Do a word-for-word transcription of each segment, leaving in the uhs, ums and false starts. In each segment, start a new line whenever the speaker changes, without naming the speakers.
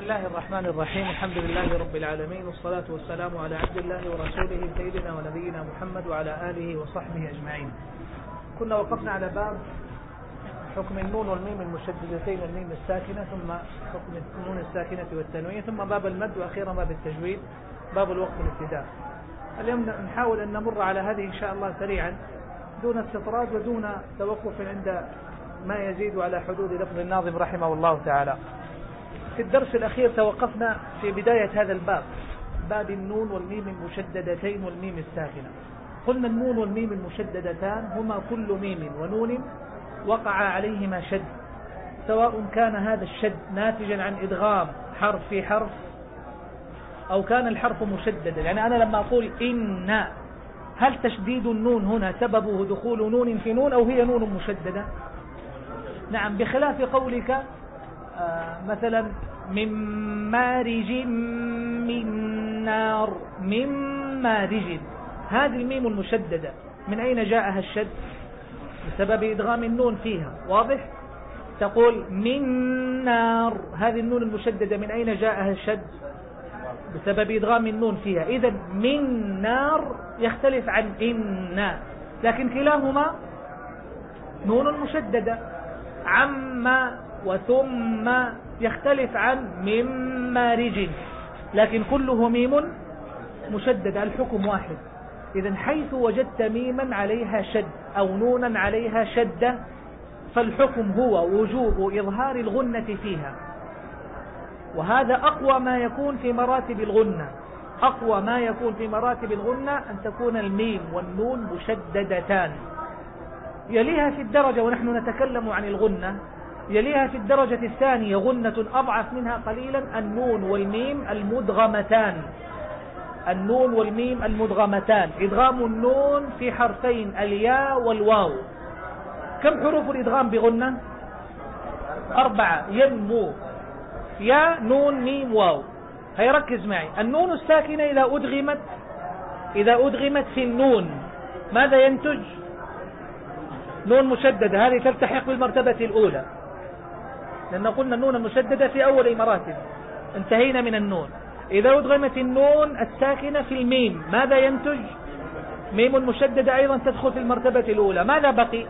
الله الرحمن الرحيم. الحمد لله رب العالمين، والصلاة والسلام على عبد الله ورسوله سيدنا ونبينا محمد وعلى آله وصحبه أجمعين. كنا وقفنا على باب حكم النون والميم المشددتين والميم الساكنة، ثم حكم النون الساكنة والتنوين، ثم باب المد، وأخيرا باب التجويد، باب الوقف والابتداء. اليوم نحاول أن نمر على هذه إن شاء الله سريعا دون استطراد ودون توقف عند ما يزيد على حدود لفظ الناظم رحمه الله تعالى. في الدرس الأخير توقفنا في بداية هذا الباب، باب النون والميم المشددتين والميم الساكنة. قلنا النون والميم المشددتان هما كل ميم ونون وقع عليهما شد، سواء كان هذا الشد ناتجا عن إدغام حرف في حرف أو كان الحرف مشددا. يعني أنا لما أقول إن، هل تشديد النون هنا سببه دخول نون في نون أو هي نون مشددة؟ نعم، بخلاف قولك آه مثلا من مارج من نار، من مارج، هذه الميم المشددة من أين جاءها الشد؟ بسبب إدغام النون فيها، واضح؟ تقول من نار، هذه النون المشددة من أين جاءها الشد؟ بسبب إدغام النون فيها. إذن من نار يختلف عن إن، لكن كلاهما نون مشددة. عما وثم يختلف عن من مارج، لكن كله ميم مشددة، الحكم واحد. إذن حيث وجدت ميما عليها شد أو نونا عليها شدة فالحكم هو وجوب إظهار الغنة فيها، وهذا أقوى ما يكون في مراتب الغنة. أقوى ما يكون في مراتب الغنة أن تكون الميم والنون مشددتان. يليها في الدرجة، ونحن نتكلم عن الغنة، يليها في الدرجة الثانية غنة أضعف منها قليلا النون والميم المدغمتان. النون والميم المدغمتان، إدغام النون في حرفين الياء والواو. كم حروف الإدغام بغنة؟ أربعة. ينمو، يا نون ميم واو. هيركز معي، النون الساكنة إذا أدغمت إذا أدغمت في النون ماذا ينتج؟ نون مشددة، هذه تلتحق بالمرتبة الأولى، لأن قلنا النون المشددة في أول المراتب، انتهينا من النون. إذا أدغمت النون الساكنة في الميم ماذا ينتج؟ ميم مشددة أيضا تدخل في المرتبة الأولى. ماذا بقي؟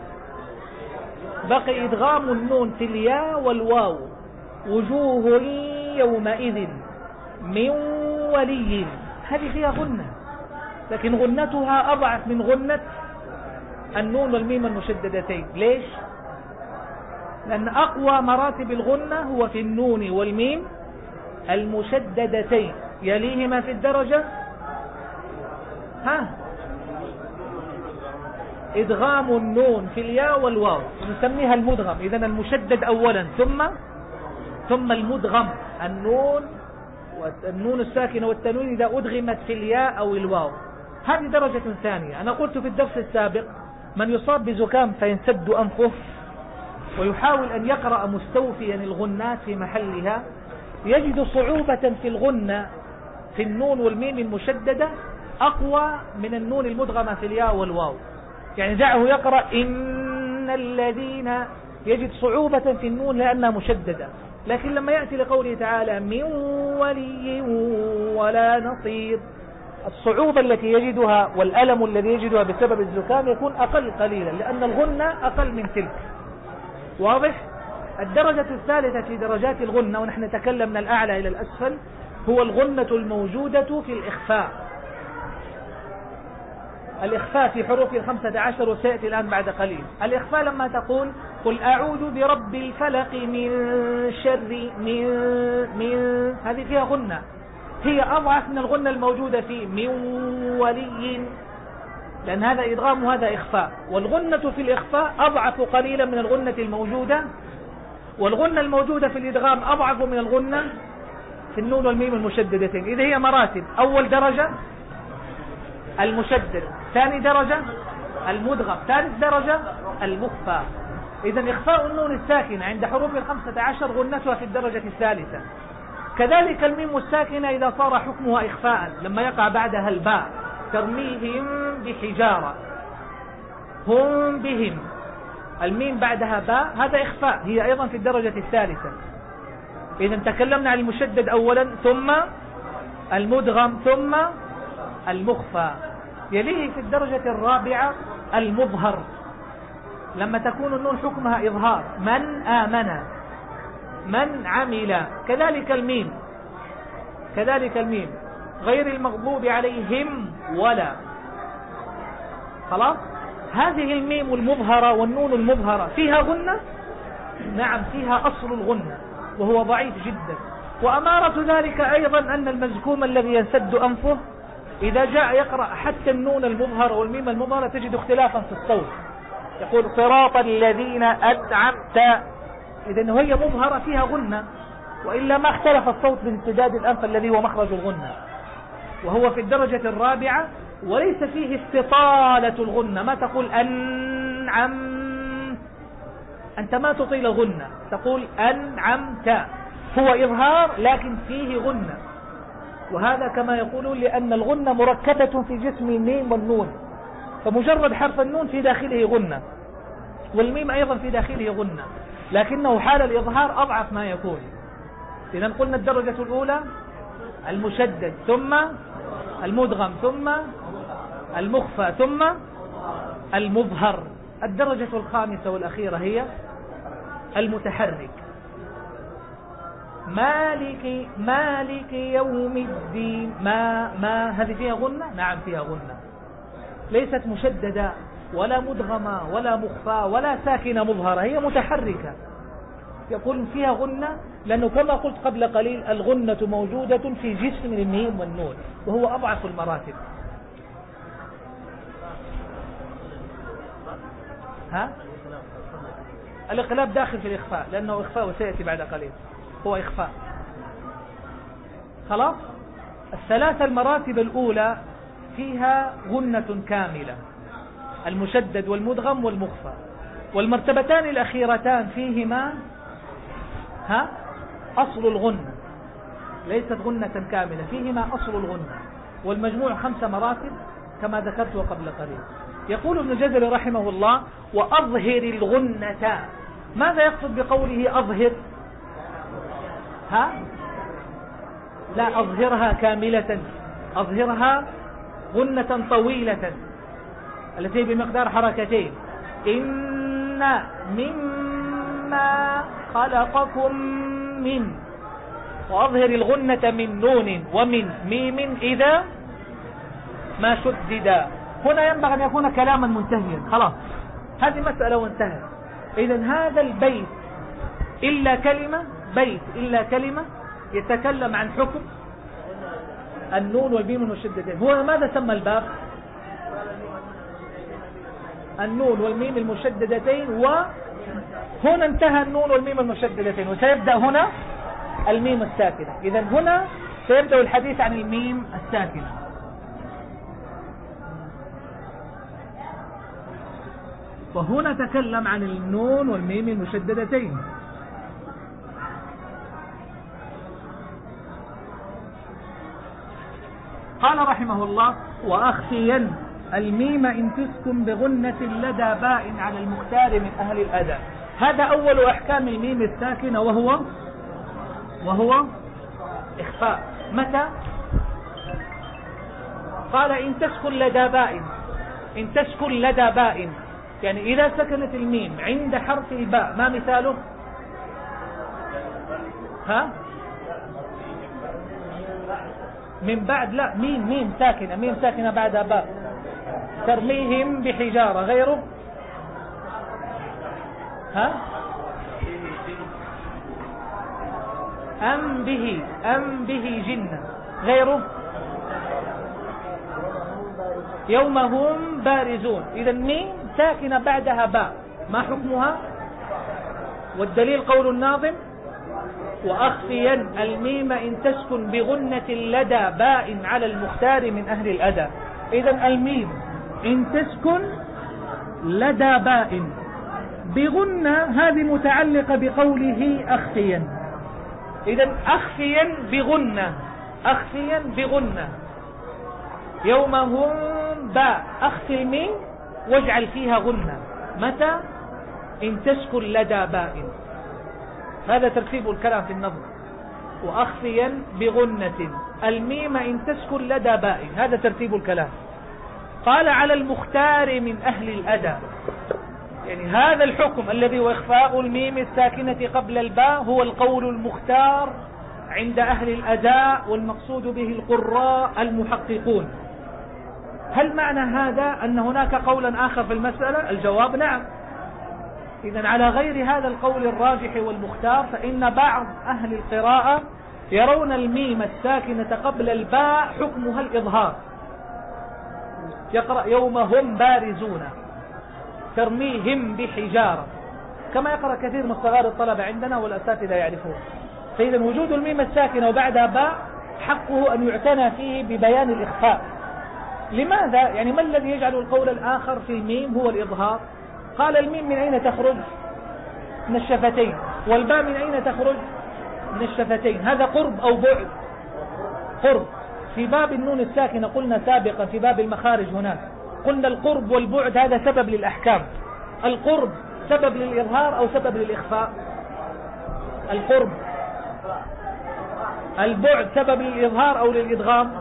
بقي إدغام النون في الياء والواو. وجوه يومئذ من ولي، هذه فيها غنة، لكن غنتها أضعف من غنة النون والميم المشددتين. ليش؟ لأن أقوى مراتب الغنة هو في النون والميم المشددتين، يليهما في الدرجة ها إدغام النون في الياء والواو، نسميها المدغم. إذن المشدد أولا ثم ثم المدغم. النون والنون الساكنة والتنوين إذا أدغمت في الياء أو الواو، هذه درجة ثانية. أنا قلت في الدرس السابق من يصاب بزكام فينسد أنفه ويحاول أن يقرأ مستوفيا الغنات في محلها يجد صعوبة في الغنة في النون والميم المشددة أقوى من النون المدغمة في الياء والواو. يعني دعه يقرأ إن الذين، يجد صعوبة في النون لأنها مشددة. لكن لما يأتي لقوله تعالى من ولي ولا نصير، الصعوبة التي يجدها والألم الذي يجدها بسبب الزكام يكون أقل قليلا، لأن الغنة أقل من تلك، واضح؟ الدرجة الثالثة في درجات الغنة، ونحن نتكلم من الأعلى إلى الأسفل، هو الغنة الموجودة في الإخفاء. الإخفاء في حروف الخمسة عشر، وسيأتي الآن بعد قليل. الإخفاء لما تقول قل أعوذ برب الفلق من شر من من هذه فيها غنة، هي أضعف من الغنة الموجودة في من ولي، لأن هذا إدغام وهذا إخفاء. والغنة في الإخفاء أضعف قليلا من الغنة الموجودة، والغنة الموجودة في الإدغام أضعف من الغنة في النون والميم المشددتين. إذا هي مراتب: أول درجة المشدد، ثاني درجة المدغم، ثالث درجة المخفى. إذا إخفاء النون الساكنة عند حروف الخمسة عشر غنتها في الدرجة الثالثة. كذلك الميم الساكنة إذا صار حكمها إخفاء لما يقع بعدها الباء: ترميهم بحجارة، هم بهم، الميم بعدها باء، هذا إخفاء، هي أيضا في الدرجة الثالثة. إذا تكلمنا عن المشدد أولا ثم المدغم ثم المخفى. يليه في الدرجة الرابعة المظهر، لما تكون النون حكمها إظهار، من آمن، من عمل. كذلك الميم، كذلك الميم غير المغضوب عليهم ولا. خلاص. هذه الميم المظهرة والنون المظهرة فيها غنة؟ نعم فيها أصل الغنة وهو ضعيف جدا. وأمارة ذلك أيضا أن المزكوم الذي ينسد أنفه إذا جاء يقرأ حتى النون المظهرة والميم المظهرة تجد اختلافا في الصوت. يقول صراط الذين أنعمت، إذن هي مظهرة فيها غنة، وإلا ما اختلف الصوت بامتداد الأنف الذي هو مخرج الغنة، وهو في الدرجة الرابعة وليس فيه استطالة الغنة. ما تقول أنعم، أنت ما تطيل الغنة، تقول أنعمت، هو إظهار لكن فيه غنة. وهذا كما يقولون لأن الغنة مركبة في جسم الميم والنون، فمجرد حرف النون في داخله غنة، والميم أيضا في داخله غنة، لكنه حال الإظهار أضعف ما يكون. إذا قلنا الدرجة الأولى المشدد ثم المدغم ثم المخفى ثم المظهر. الدرجة الخامسة والأخيرة هي المتحرك. مالك مالك يوم الدين، ما ما هذه فيها غنة؟ نعم فيها غنة، ليست مشددة ولا مدغمة ولا مخفى ولا ساكنة مظهرة، هي متحركة. يقول فيها غنة لأنه كما قلت قبل قليل الغنة موجودة في جسم الميم والنون وهو أضعف المراتب. ها؟ الإقلاب داخل في الإخفاء لأنه إخفاء وسيأتي بعد قليل، هو إخفاء. خلاص. الثلاث المراتب الأولى فيها غنة كاملة، المشدد والمدغم والمخفى. والمرتبتان الأخيرتان فيهما ها أصل الغنة، ليست غنة كاملة، فيهما أصل الغنة، والمجموع خمس مراتب كما ذكرت قبل قليل. يقول ابن جزري رحمه الله وأظهر الغنة. ماذا يقصد بقوله أظهر؟ ها؟ لا، أظهرها كاملة، أظهرها غنة طويلة التي بمقدار حركتين. إن مما خلقكم من، وأظهر الغنة من نون ومن ميم إذا ما شددا. هنا ينبغي أن يكون كلاما منتهيا، خلاص هذه مسألة وانتهت. إذن هذا البيت إلا كلمة، بيت إلا كلمة يتكلم عن حكم النون والميم المشددين. هو ماذا سمى الباب؟ النون والميم المشددتين، وهنا انتهى النون والميم المشددتين وسيبدأ هنا الميم الساكنة. إذن هنا سيبدأ الحديث عن الميم الساكنة. وهنا تكلم عن النون والميم المشددتين. قال رحمه الله وأخفين الميم إن تسكن بغنة لدى باء على المختار من أهل الأداء. هذا أول أحكام الميم الساكنة وهو وهو إخفاء. متى؟ قال إن تسكن لدى باء، إن تسكن لدى باء يعني إذا سكنت الميم عند حرف الباء. ما مثاله؟ ها؟ من بعد، لا، ميم ميم ساكنة، ميم ساكنة بعدها باء. ترميهم بحجارة. غيره؟ ها؟ أم به، أم به جنة. غيره؟ يوم هم بارزون. إذا ميم ساكنة بعدها باء، ما حكمها؟ والدليل قول الناظم وأخفين الميم إن تسكن بغنة لدى باء على المختار من أهل الأداء. إذا الميم إن تسكن لدى باء بغنة هذه متعلقة بقوله أخفين. إذا أخفين بغنة، أخفين بغنة. يوم هم باء، أخفي الميم واجعل فيها غنة. متى؟ إن تسكن لدى باء. هذا ترتيب الكلام في النظم. وأخفيا بغنة الميم إن تسكن لدى باء. هذا ترتيب الكلام. قال على المختار من أهل الأداء، يعني هذا الحكم الذي هو إخفاء الميم الساكنة قبل الباء هو القول المختار عند أهل الأداء، والمقصود به القراء المحققون. هل معنى هذا أن هناك قولا آخر في المسألة؟ الجواب نعم. إذن على غير هذا القول الراجح والمختار، فإن بعض أهل القراءة يرون الميم الساكنة قبل الباء حكمها الإظهار. يقرأ يوم هم بارزون ترميهم بحجارة، كما يقرأ كثير من صغار الطلبة عندنا والأساتذة يعرفون. فإذا وجود الميم الساكنة وبعدها باء حقه أن يعتنى فيه ببيان الإخفاء. لماذا؟ يعني ما الذي يجعل القول الآخر في الميم هو الإظهار؟ قال الميم من أين تخرج؟ من الشفتين. والباء من أين تخرج؟ من الشفتين. هذا قرب أو بعد؟ قرب. في باب النون الساكنة قلنا سابقا في باب المخارج هناك قلنا القرب والبعد هذا سبب للأحكام. القرب سبب للإظهار أو سبب للإخفاء؟ القرب. البعد سبب للإظهار أو للإدغام؟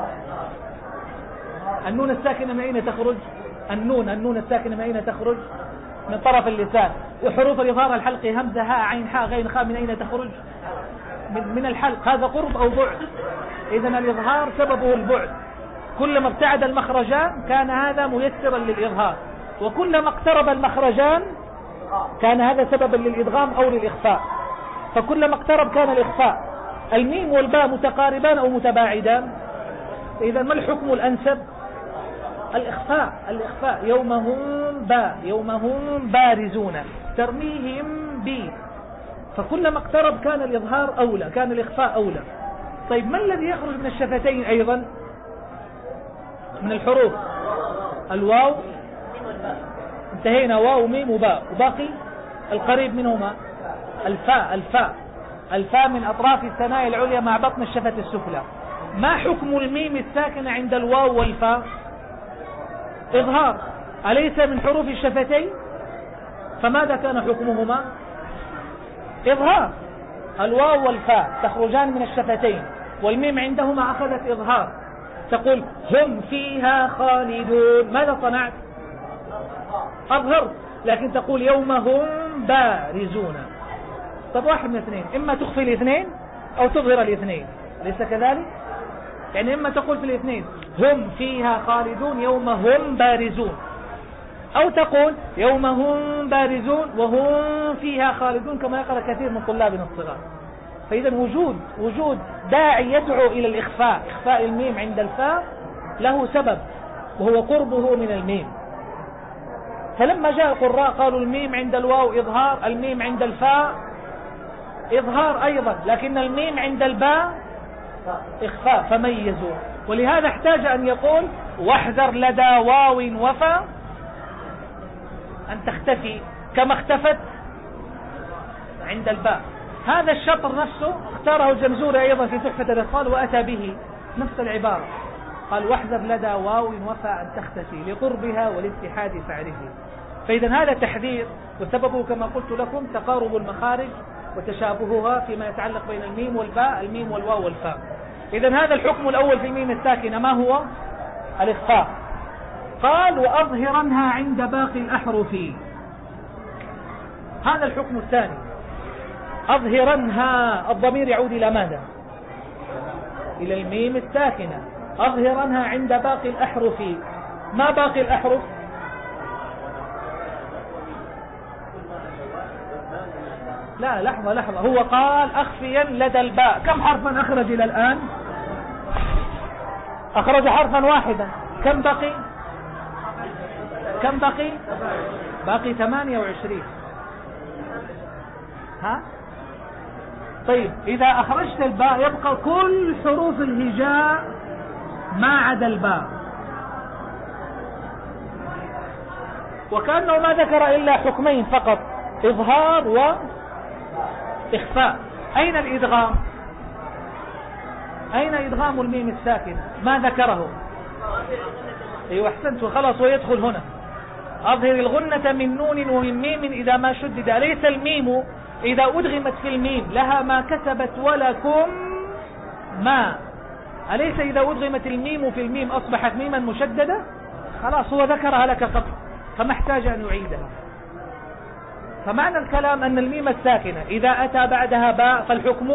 النون الساكنة من أين تخرج؟ النون النون الساكنة من أين تخرج؟ من طرف اللسان. وحروف الإظهار الحلق همزة هاء عين حاء غين خاء من أين تخرج؟ من, من الحلق. هذا قرب أو بعد؟ إذن الإظهار سببه البعد. كلما ابتعد المخرجان كان هذا ميسرا للإظهار، وكلما اقترب المخرجان كان هذا سببا للإدغام أو للإخفاء. فكلما اقترب كان الإخفاء. الميم والباء متقاربان أو متباعدان؟ إذا ما الحكم الأنسب؟ الإخفاء. الإخفاء يوم هم باء يوم هم بارزون ترميهم بي. فكلما اقترب كان الإظهار أولى، كان الإخفاء أولى. طيب ما الذي يخرج من الشفتين أيضا من الحروف؟ الواو. انتهينا واو ميم وباء، وباقي القريب منهما الفاء. الفاء الفاء من أطراف الثنايا العليا مع بطن الشفة السفلى. ما حكم الميم الساكنة عند الواو والفاء؟ إظهار. أليس من حروف الشفتين؟ فماذا كان حكمهما؟ إظهار. الواو والفاء تخرجان من الشفتين، والميم عندهما أخذت إظهار. تقول هم فيها خالدون، ماذا صنعت؟ أظهرت. لكن تقول يوم هم بارزون. طب واحد من اثنين، إما تخفي الاثنين أو تظهر الاثنين، ليس كذلك؟ يعني إما تقول في الاثنين هم فيها خالدون يوم هم بارزون، أو تقول يوم هم بارزون وهم فيها خالدون كما يقرأ كثير من طلابنا الصغار. فإذا وجود وجود داعي يدعو إلى الإخفاء، إخفاء الميم عند الفاء له سبب وهو قربه من الميم. فلما جاء القراء قالوا الميم عند الواو إظهار، الميم عند الفاء إظهار أيضا، لكن الميم عند الباء إخفاء، فميزوا. ولهذا احتاج أن يقول واحذر لدى واو وفاء أن تختفي كما اختفت عند الباء. هذا الشطر نفسه اختاره الجمزوري أيضا في تحفة الأطفال وأتى به نفس العبارة، قال واحذر لدى واو وفاء أن تختفي لقربها والاتحاد فاعرفه. فإذا هذا تحذير، وسببه كما قلت لكم تقارب المخارج وتشابهها فيما يتعلق بين الميم والباء، الميم والواو والفاء. إذا هذا الحكم الأول في الميم الساكنة ما هو؟ الإخفاء. قال وأظهرنها عند باقي الأحرف. هذا الحكم الثاني. أظهرنها الضمير يعود إلى ماذا؟ إلى الميم الساكنة. أظهرنها عند باقي الأحرف. ما باقي الأحرف؟ لا لحظة لحظة، هو قال أخفيا لدى الباء. كم حرفا أخرج إلى الآن؟ أخرج حرفا واحدا. كم بقي؟ كم بقي؟ باقي ثمانية وعشرين. ها؟ طيب إذا أخرجت الباء يبقى كل حروف الهجاء ما عدا الباء، وكأنه ما ذكر إلا حكمين فقط، إظهار وإخفاء. أين الإدغام؟ أين إدغام الميم الساكن؟ ما ذكره. أيوة أحسنت، وخلاص ويدخل هنا. أظهر الغنة من نون ومن ميم إذا ما شدد. ليس الميم إذا أدغمت في الميم لها ما كسبت ولكم ما، أليس إذا أدغمت الميم في الميم أصبحت ميما مشددة؟ خلاص هو ذكرها لك قبل فما احتاج أن يعيدها. فمعنى الكلام أن الميم الساكنة إذا أتى بعدها باء فالحكم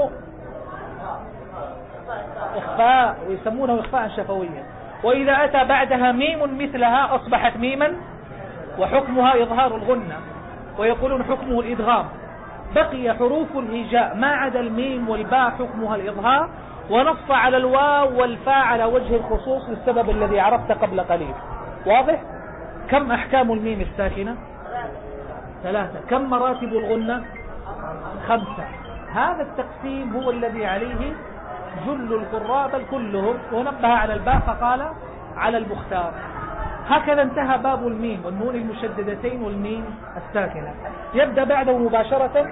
إخفاء، ويسمونه إخفاء شفويا، وإذا أتى بعدها ميم مثلها أصبحت ميما وحكمها إظهار الغنة، ويقولون حكمه الإدغام. بقي حروف الهجاء ما عدا الميم والباء حكمها الإظهار، ونص على الواو والفاء على وجه الخصوص للسبب الذي عرفت قبل قليل. واضح؟ كم أحكام الميم الساكنة؟ ثلاثة. كم مراتب الغنة؟ خمسة. هذا التقسيم هو الذي عليه جل القراء بل كلهم، ونبه على الباء فقال على المختار. هكذا انتهى باب الميم والنون المشددتين والميم الساكنة. يبدأ بعده مباشرة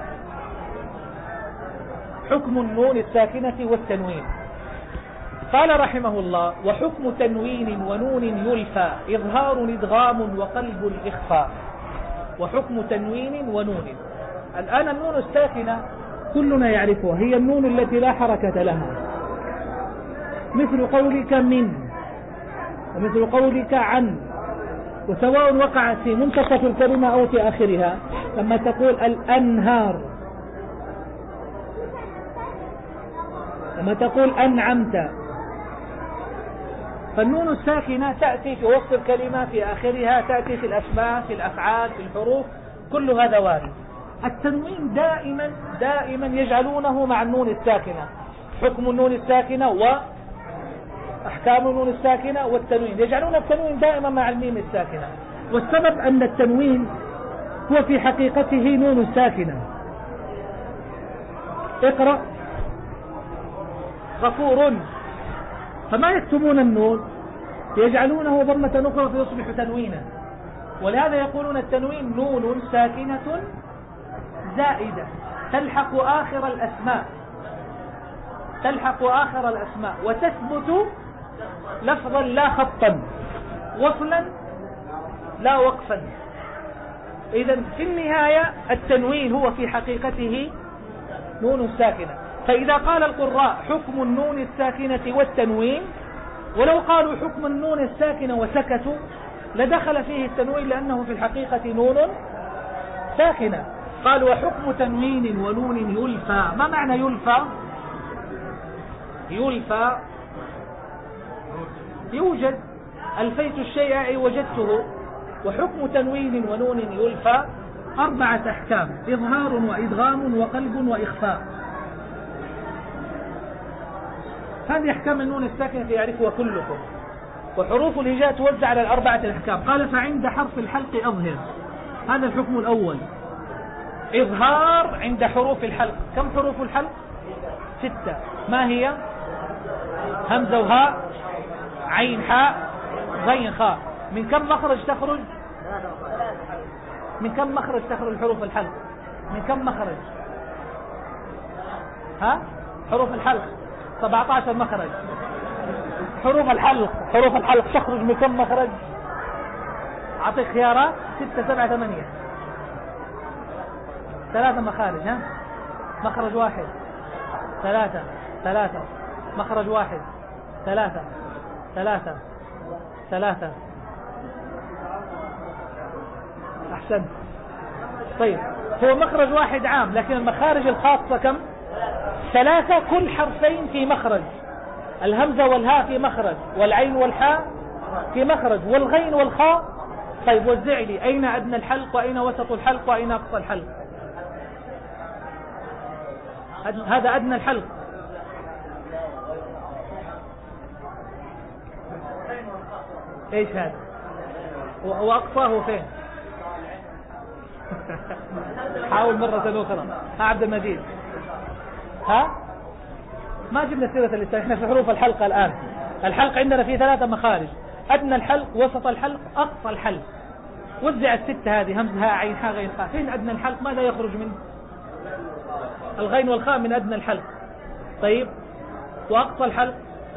حكم النون الساكنة والتنوين. قال رحمه الله: وحكم تنوين ونون يلفى إظهار إدغام وقلب إخفاء. وحكم تنوين ونون. الآن النون الساكنة كلنا يعرفها، هي النون التي لا حركة لها، مثل قولك من، ومثل قولك عن، وسواء وقعت في منتصف الكلمة أو في آخرها. لما تقول الأنهار، لما تقول أنعمت، فالنون الساكنة تأتي في وسط الكلمة، في آخرها، تأتي في الأسماء، في الأفعال، في الحروف، كل هذا وارد. التنوين دائما دائما يجعلونه مع النون الساكنة، حكم النون الساكنة وأحكام النون الساكنة والتنوين، يجعلون التنوين دائما مع الميم الساكنة. والسبب أن التنوين هو في حقيقته نون ساكنة. اقرأ غفور، فما يكتبون النون، يجعلونه ضمة أخرى فيصبح تنوينا. ولهذا يقولون التنوين نون ساكنة زائدة تلحق آخر الأسماء، تلحق آخر الأسماء وتثبت لفظا لا خطا، وصلا لا وقفا. إذن في النهاية التنوين هو في حقيقته نون ساكنة. فإذا قال القراء حكم النون الساكنة والتنوين، ولو قالوا حكم النون الساكنة وسكتوا لدخل فيه التنوين، لأنه في الحقيقة نون ساكنة. قال وحكم تنوين ونون يلفى. ما معنى يلفى؟ يلفى يوجد، ألفيت الشيء أي وجدته. وحكم تنوين ونون يلفى أربعة أحكام: إظهار وإدغام وقلب وإخفاء. هذه أحكام النون الساكنة يعرفها كلكم. وحروف الهجاء توزع على الأربعة الأحكام. قال فعند حرف الحلق أظهر، هذا الحكم الأول. إظهار عند حروف الحلق. كم حروف الحلق؟ ستة. ما هي؟ همزة وهاء، عين حاء، غين خاء. من كم مخرج تخرج؟ من كم مخرج تخرج حروف الحلق؟ من كم مخرج؟ ها؟ حروف الحلق سبعة عشر مخرج. حروف الحلق حروف الحلق تخرج من كم مخرج؟ أعطيك خيارات: ستة سبعة ثمانية. ثلاثة مخارج. ها؟ مخرج واحد، ثلاثة ثلاثة، مخرج واحد، ثلاثة ثلاثة ثلاثة. أحسن. طيب هو مخرج واحد عام، لكن المخارج الخاصة كم؟ ثلاثة. كل حرفين في مخرج. الهمزة والهاء في مخرج، والعين والحاء في مخرج، والغين والخاء. طيب وزع لي أين أدنى الحلق وأين وسط الحلق وأين أقصى الحلق؟ هذا أدنى الحلق. ايش هذا؟ وأقصاه فين؟ حاول مرة أخرى. ها عبد المجيد، ها ما جبنا سيرة اللسان، احنا في حروف الحلقة الآن. الحلق عندنا فيه ثلاثة مخارج: أدنى الحلق، وسط الحلق، أقصى الحلق. وزع الستة هذه: همزة هاء عين حاء غين خاء. فين أدنى الحلق؟ ماذا يخرج منه؟ الغين والخاء من أدنى الحلق. طيب وأقصى الحلق؟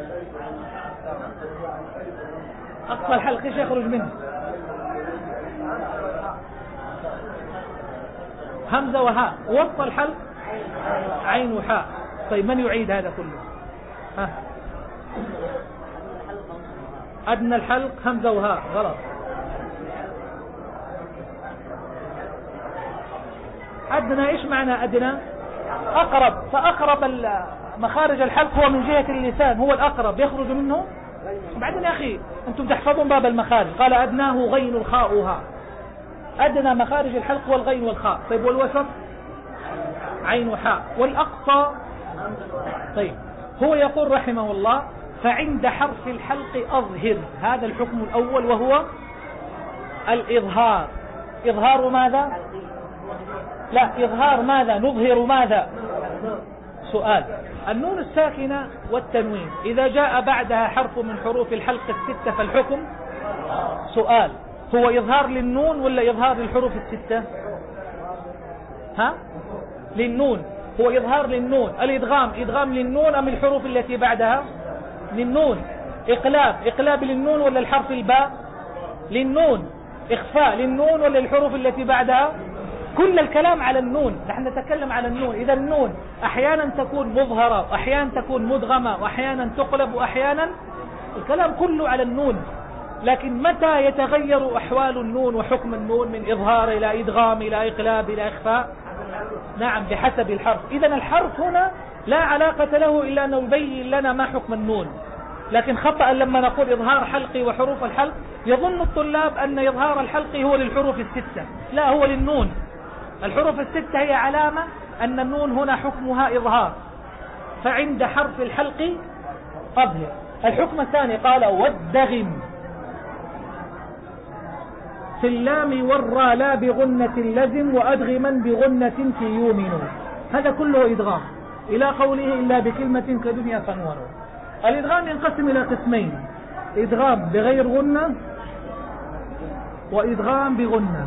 أقصى الحلق ايش يخرج منه؟ همزة وهاء، وسط الحلق عين وحاء. طيب من يعيد هذا كله؟ ها. أدنى الحلق همزة وهاء، غلط. أدنى إيش معنى أدنى؟ أقرب، فأقرب مخارج الحلق هو من جهة اللسان، هو الأقرب يخرج منه. بعدين يا أخي أنتم تحفظون باب المخارج، قال أدناه غين الخاء وها، أدنى مخارج الحلق هو الغين والخاء. طيب والوسط عين وحاء، والأقصى. طيب هو يقول رحمه الله فعند حرف الحلق أظهر، هذا الحكم الأول وهو الإظهار. إظهار ماذا؟ لا، إظهار ماذا؟ نظهر ماذا؟ سؤال. النون الساكنة والتنوين إذا جاء بعدها حرف من حروف الحلق الستة فالحكم سؤال، هو إظهار للنون ولا إظهار للحروف الستة؟ ها؟ للنون، هو إظهار للنون. الإدغام إدغام للنون أم الحروف التي بعدها؟ للنون. إقلاب إقلاب للنون ولا الحرف الباء؟ للنون. إخفاء للنون ولا الحروف التي بعدها؟ كل الكلام على النون، نحن نتكلم على النون. إذا النون أحيانا تكون مظهرة وأحيانا تكون مدغمة وأحيانا تقلب وأحيانا، الكلام كله على النون. لكن متى يتغير أحوال النون وحكم النون من إظهار إلى إدغام إلى إقلاب إلى إخفاء؟ نعم، بحسب الحرف. إذا الحرف هنا لا علاقة له إلا أن يبين لنا ما حكم النون. لكن خطأ لما نقول إظهار حلقي وحروف الحلق يظن الطلاب أن إظهار الحلق هو للحروف الستة، لا، هو للنون. الحروف الستة هي علامة أن النون هنا حكمها إظهار، فعند حرف الحلق أظهر. الحكم الثاني قال والدغم في اللام والراء لا بغنة لزم وأدغما بغنة في يومن، هذا كله إدغام إلى قوله إلا بكلمة كدنيا فنور. الإدغام ينقسم إلى قسمين، إدغام بغير غنة وإدغام بغنة.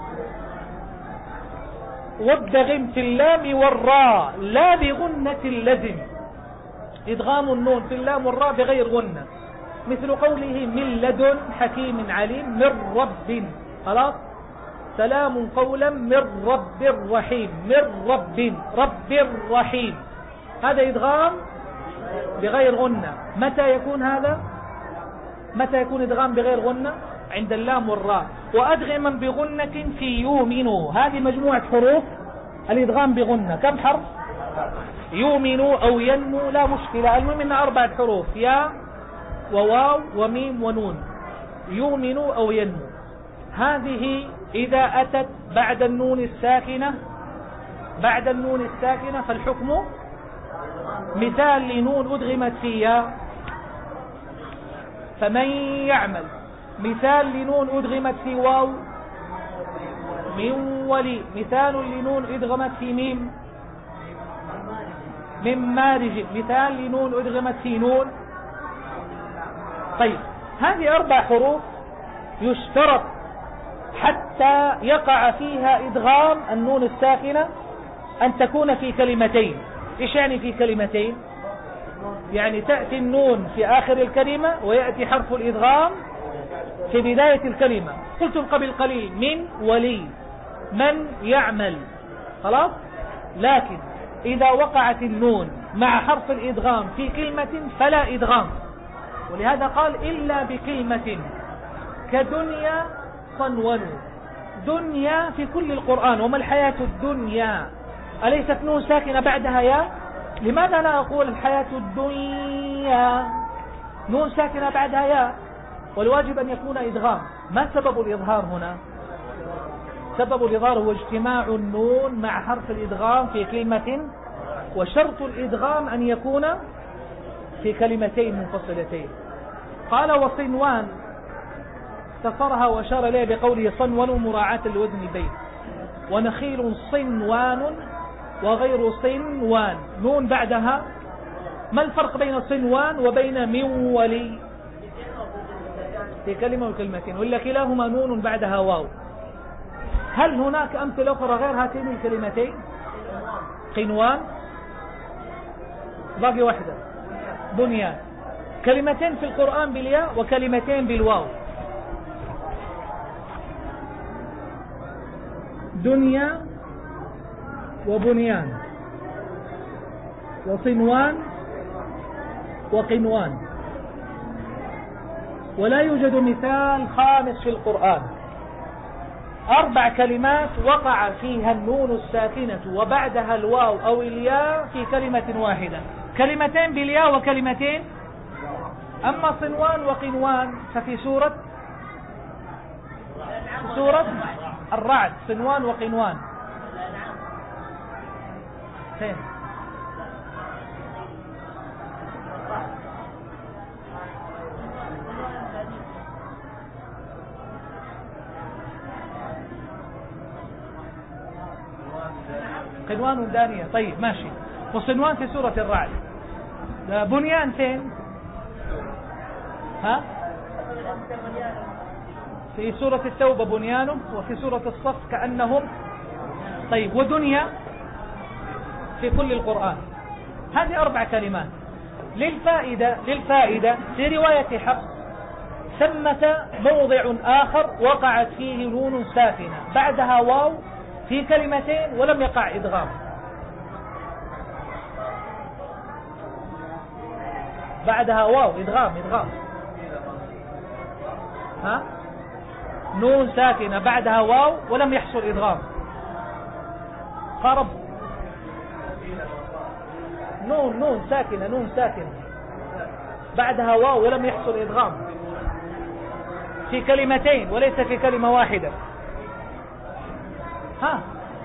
والدغم في اللام والراء لا بغنة لزم، إدغام النون في اللام والراء بغير غنة، مثل قوله من لدن حكيم عليم من رب، خلاص، سلام قولا من رب رحيم، من رب رب رحيم، هذا إدغام بغير غنة. متى يكون هذا؟ متى يكون إدغام بغير غنة؟ عند اللام والراء. وأدغما بغنة في يؤمنوا، هذه مجموعة حروف الإدغام بغنة. كم حرف؟ يؤمنوا أو ينمو لا مشكلة، المهم إنها أربعة حروف، يا وواو وميم ونون. يؤمنوا أو ينمو، هذه إذا أتت بعد النون الساكنة بعد النون الساكنة فالحكم مثال لنون أدغمت في يا فمن يعمل، مثال لنون أدغمت في واو من ولي، مثال لنون أدغمت في ميم من مارج، مثال لنون أدغمت في نون. طيب هذه أربع حروف يشترط حتى يقع فيها إدغام النون الساكنة أن تكون في كلمتين. إيش يعني في كلمتين؟ يعني تأتي النون في آخر الكلمة ويأتي حرف الإدغام في بداية الكلمة. قلتم قبل قليل من ولي، من يعمل، خلاص. لكن إذا وقعت النون مع حرف الإدغام في كلمة فلا إدغام، ولهذا قال إلا بكلمة كدنيا صنون. دنيا في كل القرآن، وما الحياة الدنيا، أليست نون ساكنة بعدها يا؟ لماذا لا أقول الحياة الدنيا نون ساكنة بعدها يا؟ والواجب أن يكون إدغام. ما سبب الإظهار هنا؟ سبب الإظهار هو اجتماع النون مع حرف الإدغام في كلمة، وشرط الإدغام أن يكون في كلمتين منفصلتين. قال وصنوان اختصرها وأشار إليه بقوله صنوان مراعاة لوزن البيت. ونخيل صنوان وغير صنوان، نون بعدها. ما الفرق بين صنوان وبين من ولي؟ في كلمة وكلمتين، ولا كلاهما نون بعدها واو. هل هناك أمثلة أخرى غير هاتين الكلمتين؟ قنوان، باقي واحدة بنيان. كلمتين في القرآن بالياء وكلمتين بالواو. دنيا وبنيان وصنوان وقنوان. ولا يوجد مثال خامس في القرآن. أربع كلمات وقع فيها النون الساكنة وبعدها الواو أو الياء في كلمة واحدة، كلمتين بالياء وكلمتين. أما صنوان وقنوان ففي سورة سورة الرعد، صنوان وقنوان فين؟ قنوان دانية. طيب ماشي. وصنوان في سورة الرعد. بنيان فين؟ ها؟ في سورة التوبة بنيانه، وفي سورة الصف كأنهم. طيب ودنيا في كل القرآن. هذه أربع كلمات. للفائدة للفائدة في رواية حفص ثمة موضع آخر وقعت فيه نون ساكنة بعدها واو في كلمتين ولم يقع إدغام. بعدها واو إدغام إدغام ها؟ نون ساكنة بعدها واو ولم يحصل إدغام. قرب. نون نون ساكنة نون ساكنة بعدها واو ولم يحصل إدغام في كلمتين وليس في كلمة واحدة. ها؟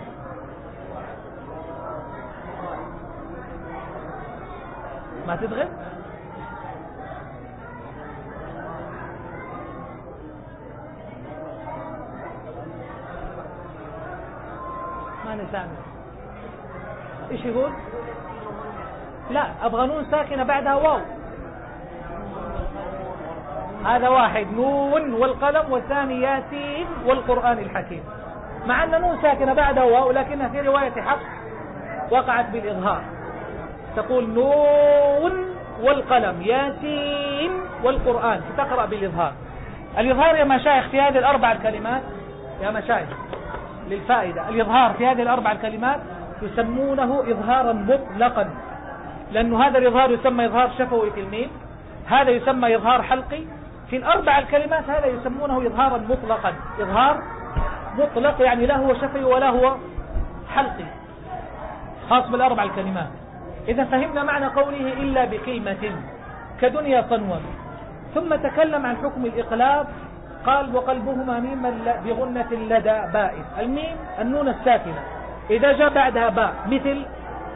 ما تدغم؟ ما نسامع. ايش يقول؟ لا، ابغى نون ساكنة بعدها واو. هذا واحد، نون والقلم، والثاني ياسين والقرآن الحكيم. مع أن نون ساكنة بعدها واو لكنها في رواية حفص وقعت بالإظهار. تقول نون والقلم ياسين والقرآن، تقرأ بالإظهار. الإظهار يا مشايخ في هذه الأربع الكلمات، يا مشايخ للفائدة، الإظهار في هذه الأربع الكلمات يسمونه إظهارا مطلقا، لأن هذا الإظهار يسمى إظهار شفوي في الميم، هذا يسمى إظهار حلقي. في الأربع الكلمات هذا يسمونه إظهارا مطلقا، إظهار مطلق يعني لا هو شفوي ولا هو حلقي، خاص بالأربع الكلمات. إذا فهمنا معنى قوله إلا بكلمة كدنيا صنوا، ثم تكلم عن حكم الإقلاب. قال وقلبهما ميم بغنة لدى باء. الميم النون الساكنة إذا جاء بعدها باء مثل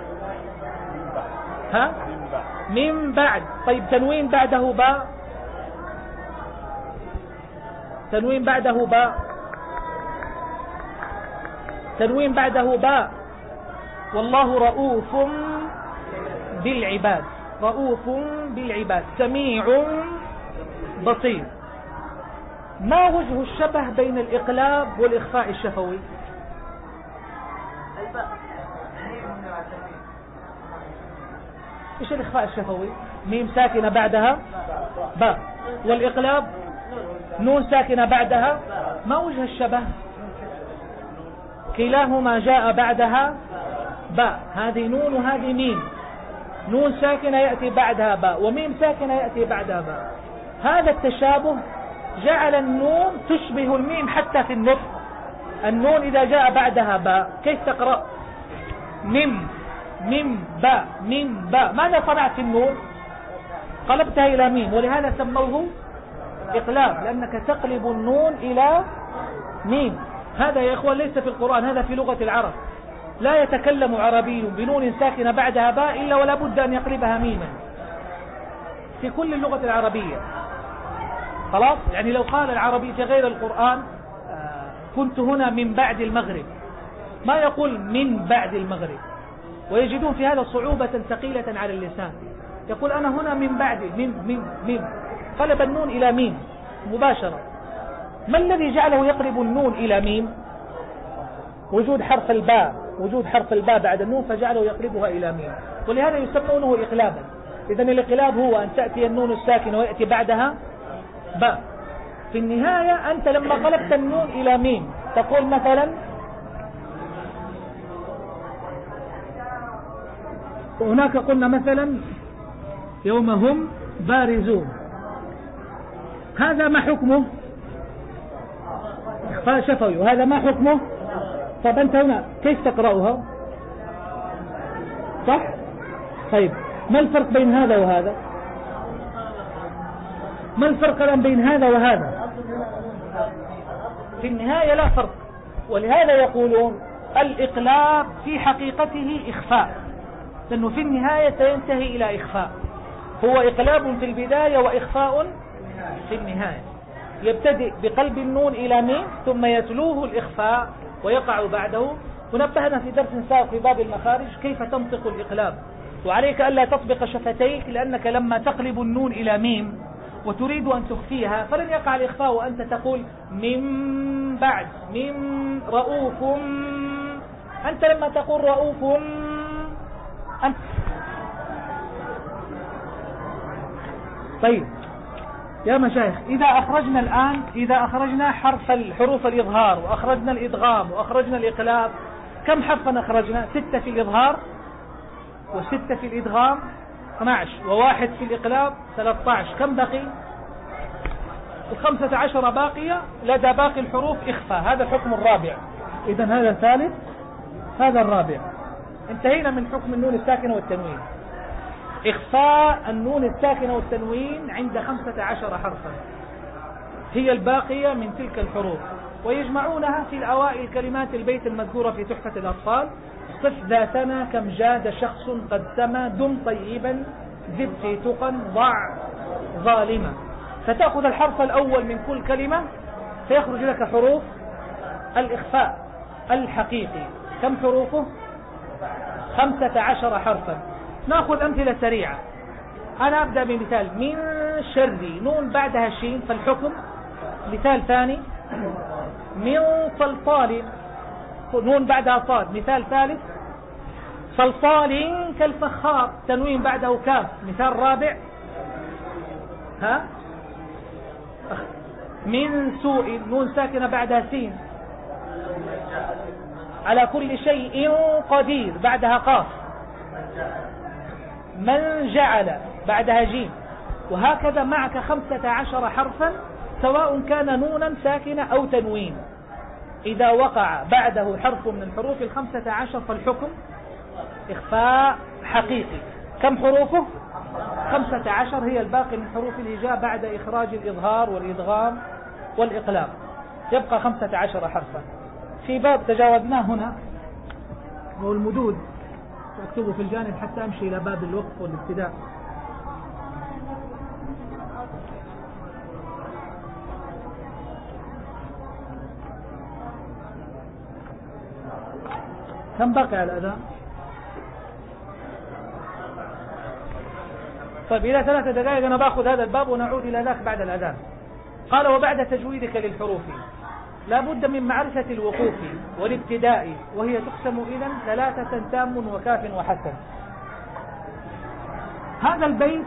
ها من بعد. طيب تنوين بعده باء، تنوين بعده باء، تنوين بعده باء. والله رؤوف بالعباد، رؤوف بالعباد، سميع بصير. ما وجه الشبه بين الإقلاب والإخفاء الشفوي؟ إيش الإخفاء الشفوي؟ ميم ساكنة بعدها باء، والإقلاب نون ساكنة بعدها. ما وجه الشبه؟ كلاهما جاء بعدها باء، هذه نون وهذه ميم، نون ساكنة يأتي بعدها باء، وميم ساكنة يأتي بعدها باء. هذا التشابه جعل النون تشبه الميم حتى في النطق. النون إذا جاء بعدها باء كيف تقرأ؟ ميم ميم باء ميم باء. ماذا صنعت في النون؟ قلبتها إلى ميم، ولهذا سموه إقلاب، لأنك تقلب النون إلى ميم. هذا يا إخوان ليس في القرآن، هذا في لغة العرب. لا يتكلم عربي بنون ساكنة بعدها باء إلا ولا بد أن يقلبها ميما في كل اللغة العربية. خلاص؟ يعني لو قال العربي في غير القرآن كنت هنا من بعد المغرب، ما يقول من بعد المغرب. ويجدون في هذا صعوبة ثقيلة على اللسان. يقول أنا هنا من بعد من من من قلب النون إلى ميم مباشرة. ما الذي جعله يقلب النون إلى ميم؟ وجود حرف الباء، وجود حرف الباء بعد النون فجعله يقلبها إلى ميم، ولهذا يسمونه إقلابا. إذن الإقلاب هو أن تأتي النون الساكنة ويأتي بعدها باء. في النهاية أنت لما قلبت النون إلى ميم تقول مثلا هناك قلنا مثلا يوم هم بارزون، هذا ما حكمه؟ إخفاء شفوي. وهذا ما حكمه؟ طب أنت هنا كيف تقرأها؟ صح؟ طيب ما الفرق بين هذا وهذا؟ ما الفرق الآن بين هذا وهذا؟ في النهاية لا فرق. ولهذا يقولون الإقلاب في حقيقته إخفاء، لأنه في النهاية سينتهي إلى إخفاء. هو إقلاب في البداية وإخفاء في النهاية. يبتدئ بقلب النون إلى ميم ثم يتلوه الإخفاء ويقع بعده. ونبهنا في درس سابق في باب المخارج كيف تنطق الإقلاب، وعليك ألا تطبق شفتيك، لأنك لما تقلب النون إلى ميم وتريد أن تخفيها فلن يقع الإخفاء وأنت تقول من بعد من رؤوف. أنت لما تقول رؤوف أنت. طيب يا مشايخ، إذا أخرجنا الآن إذا أخرجنا حرف الحروف الإظهار وأخرجنا الإدغام وأخرجنا الإقلاب، كم حرفا أخرجنا؟ ستة في الإظهار وستة في الإدغام اثني عشر، وواحد في الإقلاب ثلاثة عشر. كم بقي؟ الخمسة عشر باقية لدى باقي الحروف إخفاء. هذا الحكم الرابع. إذا هذا الثالث، هذا الرابع. انتهينا من حكم النون الساكنة والتنوين. إخفاء النون الساكنة والتنوين عند خمسة عشر حرفا، هي الباقية من تلك الحروف، ويجمعونها في الأوائل كلمات البيت المذكورة في تحفة الأطفال: صف ذاتنا كم جاد شخص قد سما، دم طيبا زد في تقى ضع ظالما. فتأخذ الحرف الأول من كل كلمة فيخرج لك حروف الإخفاء الحقيقي. كم حروفه؟ خمسة عشر حرفا. نأخذ أمثلة سريعة. أنا أبدأ بمثال: من شر، نون بعدها شين فالحكم. مثال ثاني: من صلصال، نون بعدها صاد. مثال ثالث: صلصال كالفخار، تنوين بعده كاف. مثال رابع: ها من سوء، نون ساكنة بعدها سين. على كل شيء قدير بعدها قاف. من جعل بعدها جيم. وهكذا معك خمسة عشر حرفا، سواء كان نونا ساكنة أو تنوين. إذا وقع بعده حرف من الحروف الخمسة عشر فالحكم إخفاء حقيقي. كم حروفه؟ خمسة عشر، هي الباقي من حروف الهجاء بعد إخراج الإظهار والإدغام والإقلاب. يبقى خمسة عشر حرفا. في باب تجاوزناه هنا هو المدود، أكتبه في الجانب حتى أمشي إلى باب الوقف والابتداء. كم بقي على الأذان؟ طيب إلى ثلاثة دقائق أنا بأخذ هذا الباب ونعود إلى ذاك بعد الأذان. قال: وبعد تجويدك للحروف لا بد من معرفة الوقوف والابتداء، وهي تقسم إذن ثلاثة: تام وكاف وحسن. هذا البيت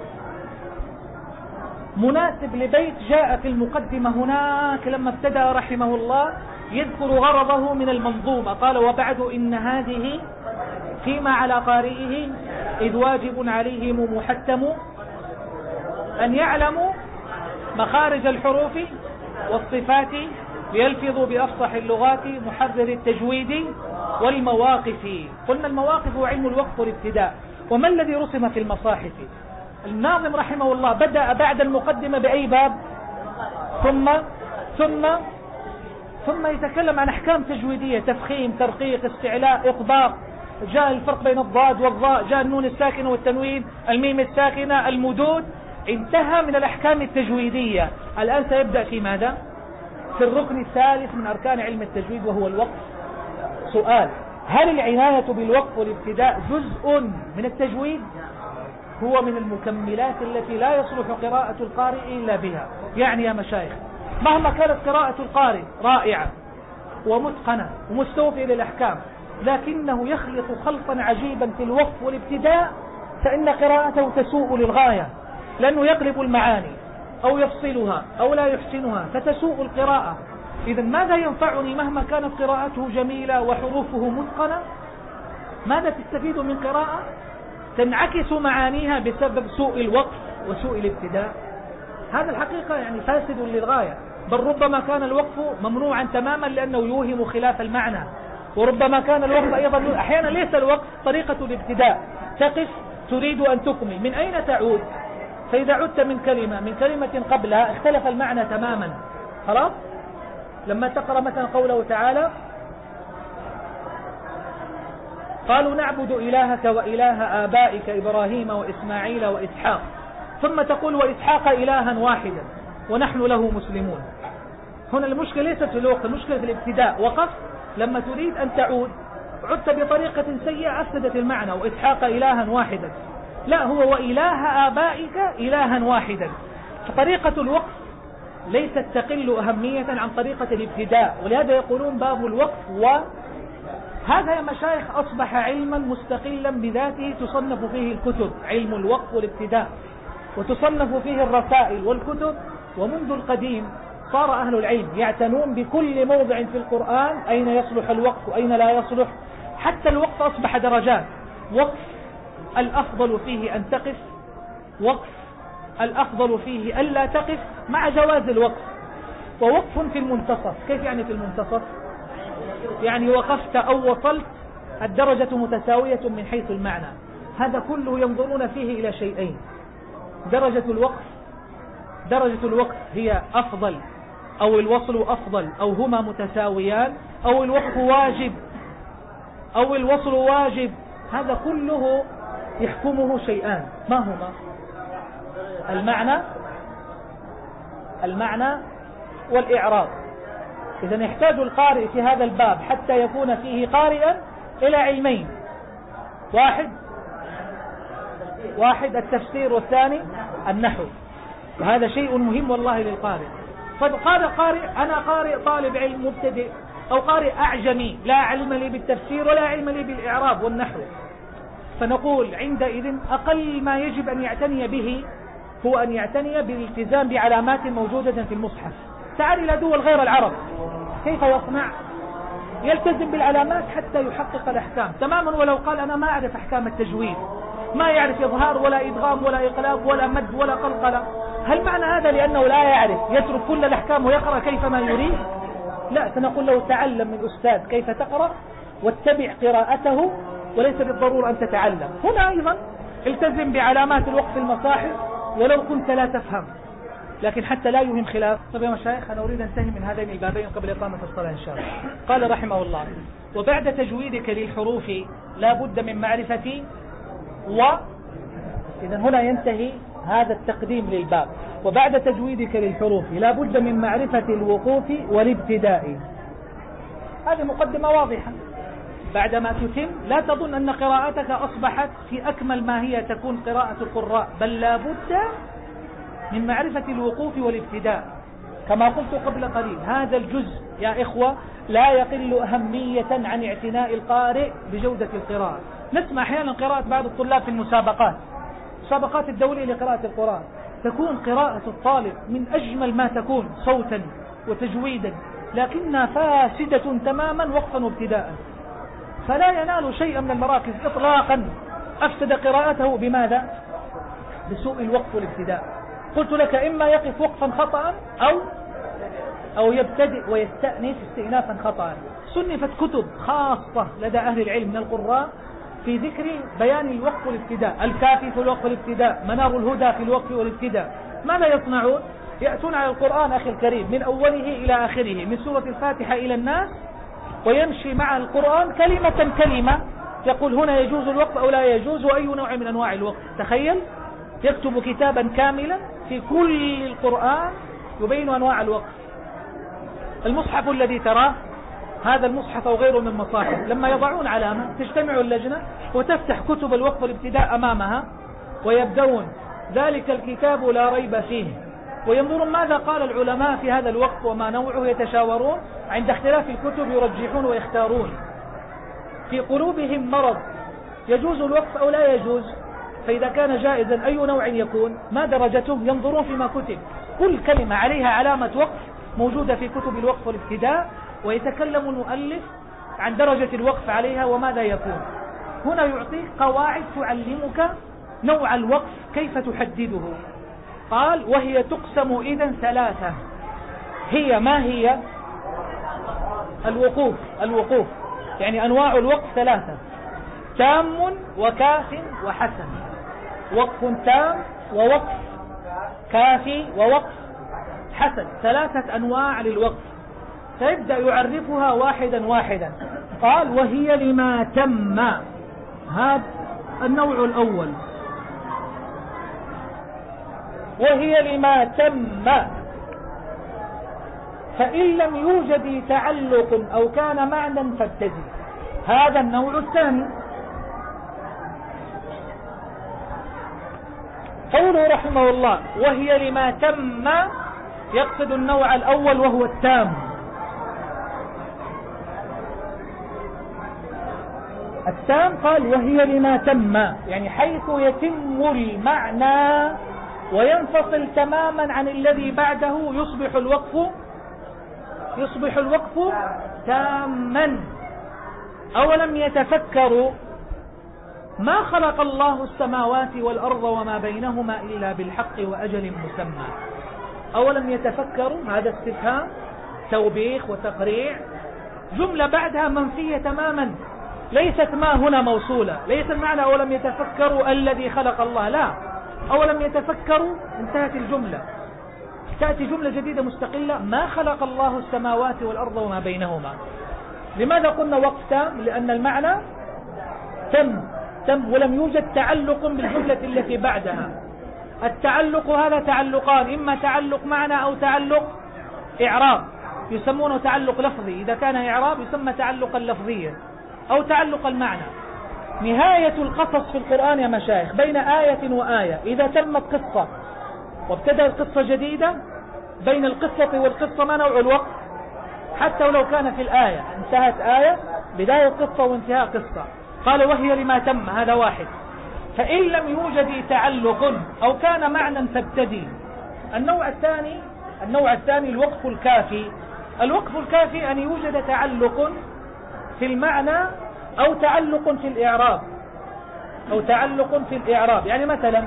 مناسب لبيت جاء في المقدمة هناك لما ابتدأ رحمه الله يذكر غرضه من المنظومة. قال: وبعد إن هذه فيما على قارئه إذ واجب عليهم محتم أن يعلموا مخارج الحروف والصفات ليلفظوا بأفصح اللغات محرر التجويد والمواقف. قلنا المواقف هو علم الوقف والابتداء. وما الذي رسم في المصاحف؟ الناظم رحمه الله بدأ بعد المقدمة بأي باب؟ ثم ثم ثم يتكلم عن أحكام تجويدية: تفخيم، ترقيق، استعلاء، إطباق. جاء الفرق بين الضاد والضاء، جاء النون الساكنة والتنوين، الميم الساكنة، المدود. انتهى من الأحكام التجويدية. الآن سيبدأ في ماذا؟ في الركن الثالث من أركان علم التجويد وهو الوقف. سؤال: هل العناية بالوقف والابتداء جزء من التجويد؟ هو من المكملات التي لا يصلح قراءة القارئ إلا بها. يعني يا مشايخ، مهما كانت قراءة القارئ رائعة ومتقنة ومستوفية للأحكام، لكنه يخلط خلطا عجيبا في الوقف والابتداء، فإن قراءته تسوء للغاية، لأنه يقلب المعاني أو يفصلها أو لا يحسنها فتسوء القراءة. إذا ماذا ينفعني مهما كانت قراءته جميلة وحروفه متقنة؟ ماذا تستفيد من قراءة تنعكس معانيها بسبب سوء الوقف وسوء الابتداء. هذا الحقيقة يعني فاسد للغاية، بل ربما كان الوقف ممنوعا تماما لأنه يوهم خلاف المعنى، وربما كان الوقف أيضا أحيانا ليس الوقف طريقة الابتداء، تقف تريد أن تكمل، من أين تعود؟ فإذا عدت من كلمة من كلمة قبلها اختلف المعنى تماما. خلاص؟ لما تقرأ مثلا قوله تعالى قالوا نعبد إلهك وإله آبائك إبراهيم وإسماعيل وإسحاق، ثم تقول وإسحاق إلها واحدا ونحن له مسلمون. هنا المشكلة ليست في الوقت، المشكلة في الابتداء. وقف لما تريد أن تعود عدت بطريقة سيئة أفسدت المعنى، وإسحاق إلها واحدا، لا، هو وإله آبائك إلها واحدا. فطريقة الوقف ليست تقل أهمية عن طريقة الابتداء، ولهذا يقولون باب الوقف. وهذا يا مشايخ أصبح علما مستقلا بذاته تصنف فيه الكتب، علم الوقف والابتداء، وتصنف فيه الرسائل والكتب. ومنذ القديم صار أهل العلم يعتنون بكل موضع في القرآن أين يصلح الوقف وأين لا يصلح. حتى الوقف أصبح درجات، وقف الأفضل فيه أن تقف، وقف الأفضل فيه ألا تقف مع جواز الوقف، ووقف في المنتصف. كيف يعني في المنتصف؟ يعني وقفت أو وصلت الدرجة متساوية من حيث المعنى. هذا كله ينظرون فيه إلى شيئين: درجة الوقف درجة الوقف هي أفضل أو الوصل أفضل أو هما متساويان، أو الوقف واجب أو الوصل واجب. هذا كله يحكمه شيئان، ما هما؟ المعنى المعنى والإعراب. إذن يحتاج القارئ في هذا الباب حتى يكون فيه قارئا إلى علمين: واحد واحد التفسير، والثاني النحو. وهذا شيء مهم والله للقارئ. فقال قارئ أنا قارئ طالب علم مبتدئ، أو قارئ أعجمي لا علم لي بالتفسير ولا علم لي بالإعراب والنحو، فنقول عندئذ أقل ما يجب أن يعتني به هو أن يعتني بالالتزام بعلامات موجودة في المصحف. تعال إلى دول غير العرب، كيف يصنع؟ يلتزم بالعلامات حتى يحقق الأحكام تماما، ولو قال أنا ما أعرف أحكام التجويد، ما يعرف إظهار ولا إدغام ولا إقلاب ولا مد ولا قلقلة، هل معنى هذا لأنه لا يعرف يترك كل الأحكام ويقرأ كيفما يريد؟ لا، سنقول له تعلم من أستاذ كيف تقرأ واتبع قراءته، وليس بالضرورة أن تتعلم. هنا أيضا التزم بعلامات الوقف في المصاحف ولو كنت لا تفهم، لكن حتى لا يهم خلاف. طيب يا مشايخ، أنا أريد أن أنتهي من هذين البابين قبل إقامة الصلاة إن شاء الله. قال رحمه الله: وبعد تجويدك للحروف لا بد من معرفة و إذن هنا ينتهي هذا التقديم للباب. وبعد تجويدك للحروف لا بد من معرفة الوقوف والابتداء. هذه مقدمة واضحة. بعدما تتم لا تظن أن قراءتك أصبحت في أكمل ما هي تكون قراءة القراء، بل لا بد من معرفة الوقوف والابتداء. كما قلت قبل قليل، هذا الجزء يا إخوة لا يقل أهمية عن اعتناء القارئ بجودة القراءة. نسمع أحيانا قراءة بعض الطلاب في المسابقات، المسابقات الدولية لقراءة القرآن، تكون قراءة الطالب من أجمل ما تكون صوتا وتجويدا، لكنها فاسدة تماما وقفا وابتداء، فلا ينال شيئا من المراكز إطلاقا. أفسد قراءته بماذا؟ بسوء الوقف والابتداء. قلت لك إما يقف وقفا خطأ أو أو يبتدئ ويستأنس استئنافا خطأ. صنفت كتب خاصة لدى أهل العلم من القراء في ذكر بيان الوقف والابتداء: الكافي في الوقف والابتداء، منار الهدى في الوقف والابتداء. ماذا يصنعون؟ يأتون على القرآن أخي الكريم من أوله إلى آخره، من سورة الفاتحة إلى الناس، ويمشي مع القرآن كلمة كلمة، يقول هنا يجوز الوقف أو لا يجوز، وأي نوع من أنواع الوقف. تخيل، يكتب كتابا كاملا في كل القرآن يبين أنواع الوقف. المصحف الذي تراه هذا المصحف أو غيره من مصاحف، لما يضعون علامة تجتمع اللجنة وتفتح كتب الوقف والابتداء أمامها ويبدون: ذلك الكتاب لا ريب فيه، وينظرون ماذا قال العلماء في هذا الوقف وما نوعه، يتشاورون، عند اختلاف الكتب يرجحون ويختارون. في قلوبهم مرض: يجوز الوقف أو لا يجوز؟ فإذا كان جائزا أي نوع يكون؟ ما درجته؟ ينظرون فيما كتب، كل كلمة عليها علامة وقف موجودة في كتب الوقف والابتداء، ويتكلم المؤلف عن درجة الوقف عليها وماذا يكون. هنا يعطيك قواعد تعلمك نوع الوقف كيف تحدده. قال وهي تقسم إذن ثلاثة. هي ما هي؟ الوقوف. الوقوف يعني أنواع الوقف ثلاثة: تام وكاف وحسن. وقف تام ووقف كافي ووقف حسن، ثلاثة أنواع للوقف. فيبدأ يعرفها واحدا واحدا. قال وهي لما تم، هذا النوع الأول. وهي لما تم فإن لم يوجد تعلق أو كان معنى فابتدي. هذا النوع الثاني. قوله رحمه الله وهي لما تم، يقصد النوع الأول وهو التام. التام قال وهي لما تم، يعني حيث يتم المعنى وينفصل تماما عن الذي بعده، يصبح الوقف يصبح الوقف تاما. أولم يتفكروا ما خلق الله السماوات والأرض وما بينهما إلا بالحق وأجل مسمى. أولم يتفكروا، هذا استفهام توبيخ وتقريع. جملة بعدها منفية تماما، ليست ما هنا موصولة. ليس المعنى أولم يتفكروا الذي خلق الله، لا، أولم يتفكروا انتهت الجملة. تأتي جملة جديدة مستقلة: ما خلق الله السماوات والأرض وما بينهما. لماذا قلنا وقف تام؟ لأن المعنى تم تم ولم يوجد تعلق بالجملة التي بعدها. التعلق هذا تعلقان: إما تعلق معنى أو تعلق إعراب، يسمونه تعلق لفظي. إذا كان إعراب يسمى تعلقا لفظيا أو تعلق المعنى. نهاية القصص في القرآن يا مشايخ بين آية وآية، إذا تمت قصة وابتدأت قصة جديدة، بين القصة والقصة ما نوع الوقت؟ حتى ولو كان في الآية انتهت آية، بداية قصة وانتهاء قصة. قال وهي لما تم، هذا واحد. فإن لم يوجد تعلق أو كان معنى فابتدي. النوع الثاني النوع الثاني الوقف الكافي. الوقف الكافي أن يوجد تعلق في المعنى أو تعلق في الإعراب أو تعلق في الإعراب. يعني مثلا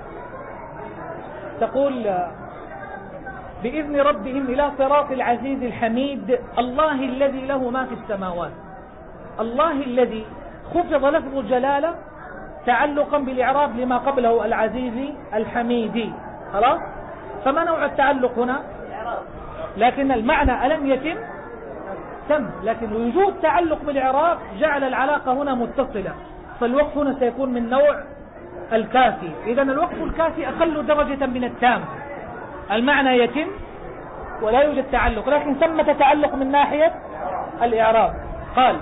تقول بإذن ربهم إلى صراط العزيز الحميد الله الذي له ما في السماوات. الله الذي خفض لفظ الجلالة تعلقا بالإعراب لما قبله العزيز الحميدي، خلاص. فما نوع التعلق هنا؟ لكن المعنى ألم يتم؟ تم، لكن وجود تعلق بالإعراب جعل العلاقة هنا متصلة، فالوقف هنا سيكون من نوع الكافي. إذا الوقف الكافي أقل درجة من التام. المعنى يتم ولا يوجد تعلق، لكن ثمة تعلق من ناحية الإعراب. قال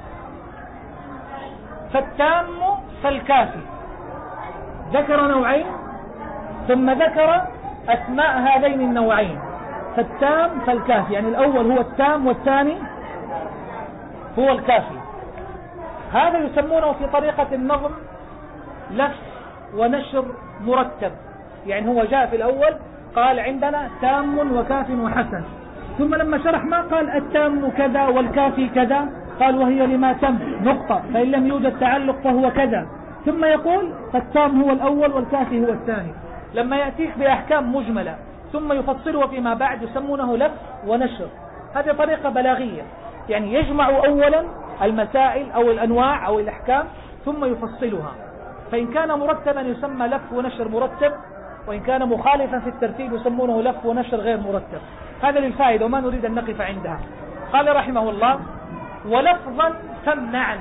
فالتام فالكافي. ذكر نوعين ثم ذكر أسماء هذين النوعين: فالتام فالكافي، يعني الأول هو التام والثاني هو الكافي. هذا يسمونه في طريقة النظم لف ونشر مرتب. يعني هو جاء في الأول قال عندنا تام وكاف وحسن، ثم لما شرح ما قال التام كذا والكافي كذا، قال وهي لما تم نقطة، فإن لم يوجد تعلق فهو كذا، ثم يقول فالتام هو الأول والكافي هو الثاني. لما يأتيك بأحكام مجملة ثم يفصلها فيما بعد يسمونه لف ونشر. هذه طريقة بلاغية، يعني يجمع أولا المسائل أو الأنواع أو الأحكام ثم يفصلها. فإن كان مرتبا يسمى لف ونشر مرتب، وإن كان مخالفا في الترتيب يسمونه لف ونشر غير مرتب. هذا للفائدة وما نريد أن نقف عندها. قال رحمه الله ولفظا فامنعا.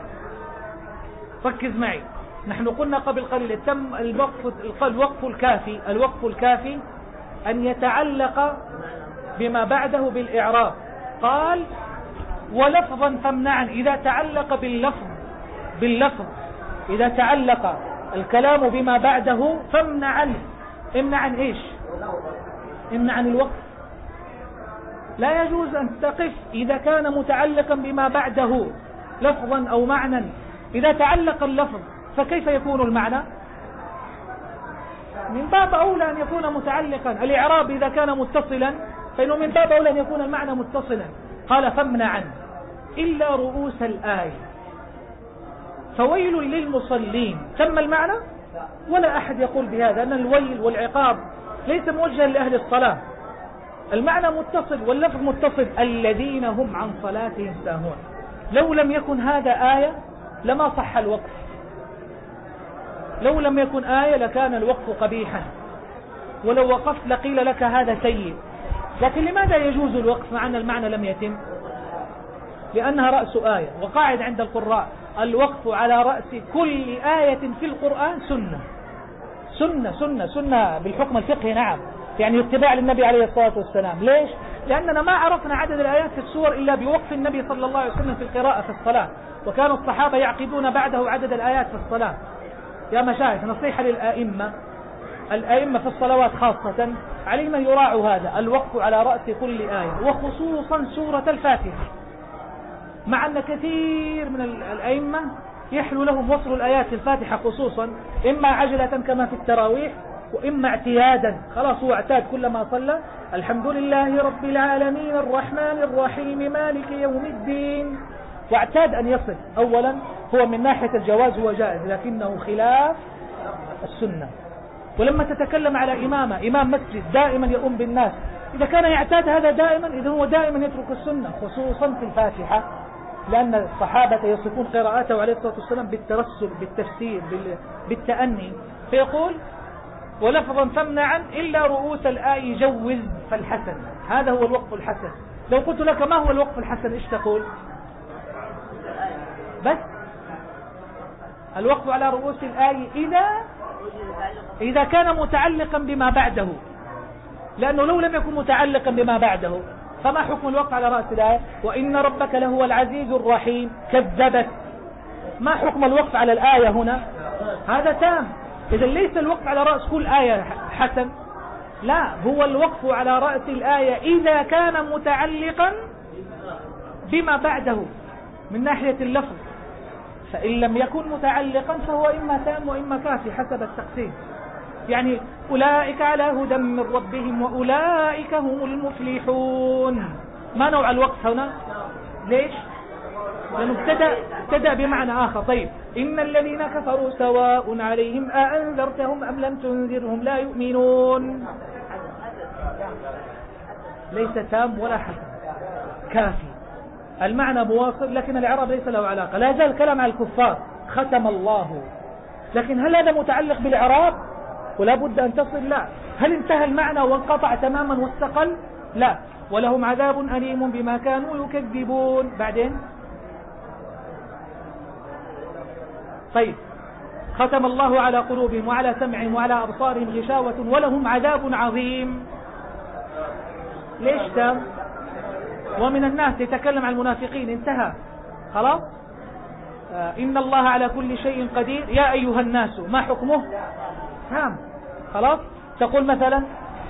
ركز معي، نحن قلنا قبل قليل تم الوقف الوقف الكافي الوقف الكافي أن يتعلق بما بعده بالإعراب. قال ولفظا فامنعا، إذا تعلق باللفظ باللفظ إذا تعلق الكلام بما بعده فامنعا. امنعا إيش؟ امنعا الوقف. لا يجوز أن تقف إذا كان متعلقا بما بعده لفظا أو معنى. إذا تعلق اللفظ فكيف يكون المعنى؟ من باب أولى أن يكون متعلقا. الإعراب إذا كان متصلا فإنه من باب أولى أن يكون المعنى متصلا. قال فامنعا إلا رؤوس الآية. فويل للمصلين تم المعنى؟ ولا أحد يقول بهذا، أن الويل والعقاب ليس موجها لأهل الصلاة. المعنى متصل واللفظ متصل، الذين هم عن صلاتهم ساهون. لو لم يكن هذا آية لما صح الوقف، لو لم يكن آية لكان الوقف قبيحا، ولو وقفت لقيل لك هذا سيء. لكن لماذا يجوز الوقف مع أن المعنى لم يتم؟ لأنها رأس آية، وقاعد عند القراء الوقف على رأس كل آية في القرآن سنة سنة سنة سنة بالحكم الفقهي. نعم، يعني اتباع للنبي عليه الصلاة والسلام. ليش؟ لأننا ما عرفنا عدد الآيات في السور إلا بوقف النبي صلى الله عليه وسلم في القراءة في الصلاة، وكان الصحابة يعقدون بعده عدد الآيات في الصلاة. يا مشايخ، نصيحة للآئمة، الآئمة في الصلوات خاصة عليهم أن يراعوا هذا الوقف على رأس كل آية، وخصوصا سورة الفاتحة، مع أن كثير من الأئمة يحلو لهم وصل الآيات في الفاتحة خصوصا، إما عجلة كما في التراويح، وإما اعتيادا، خلاص هو اعتاد كلما صلى الحمد لله رب العالمين الرحمن الرحيم مالك يوم الدين، واعتاد أن يصل. أولا هو من ناحية الجواز هو جائز، لكنه خلاف السنة. ولما تتكلم على إمامة، إمام مسجد دائما يؤم بالناس، إذا كان يعتاد هذا دائما، إذا هو دائما يترك السنة، خصوصا في الفاتحة، لأن الصحابة يصفون قراءاته عليه الصلاة والسلام بالترسل، بالتفسير، بالتأني. فيقول ولفظا فامنعا إلا رؤوس الآي جوز فالحسن. هذا هو الوقف الحسن. لو قلت لك ما هو الوقف الحسن إيش تقول؟ بس الوقف على رؤوس الآي إذا إذا كان متعلقا بما بعده، لأنه لو لم يكن متعلقا بما بعده فما حكم الوقف على رأس الآية؟ وإن ربك لهو العزيز الرحيم كذبت. ما حكم الوقف على الآية هنا؟ هذا تام. إذا ليس الوقف على رأس كل آية حسن، لا، هو الوقف على رأس الآية إذا كان متعلقا بما بعده من ناحية اللفظ، فإن لم يكن متعلقا فهو إما تام وإما كافي حسب التقسيم. يعني أولئك على هدى من ربهم وأولئك هم المفلحون. ما نوع الوقف هنا؟ ليش؟ لأنه ابتدأ ابتدأ بمعنى آخر. طيب، إن الذين كفروا سواء عليهم أأنذرتهم أم لم تنذرهم لا يؤمنون. ليس تام ولا حسن، كافي، المعنى مواصل، لكن الإعراب ليس له علاقة. لا زال الكلام على الكفار، ختم الله، لكن هل هذا متعلق بالإعراب ولا بد أن تصل؟ لا. هل انتهى المعنى وانقطع تماما واستقل؟ لا. ولهم عذاب أليم بما كانوا يكذبون. بعدين طيب، ختم الله على قلوبهم وعلى سمعهم وعلى أبصارهم غشاوة ولهم عذاب عظيم. ليش تام؟ ومن الناس يتكلم عن المنافقين، انتهى خلاص. آه إن الله على كل شيء قدير يا أيها الناس، ما حكمه؟ تام خلاص. تقول مثلا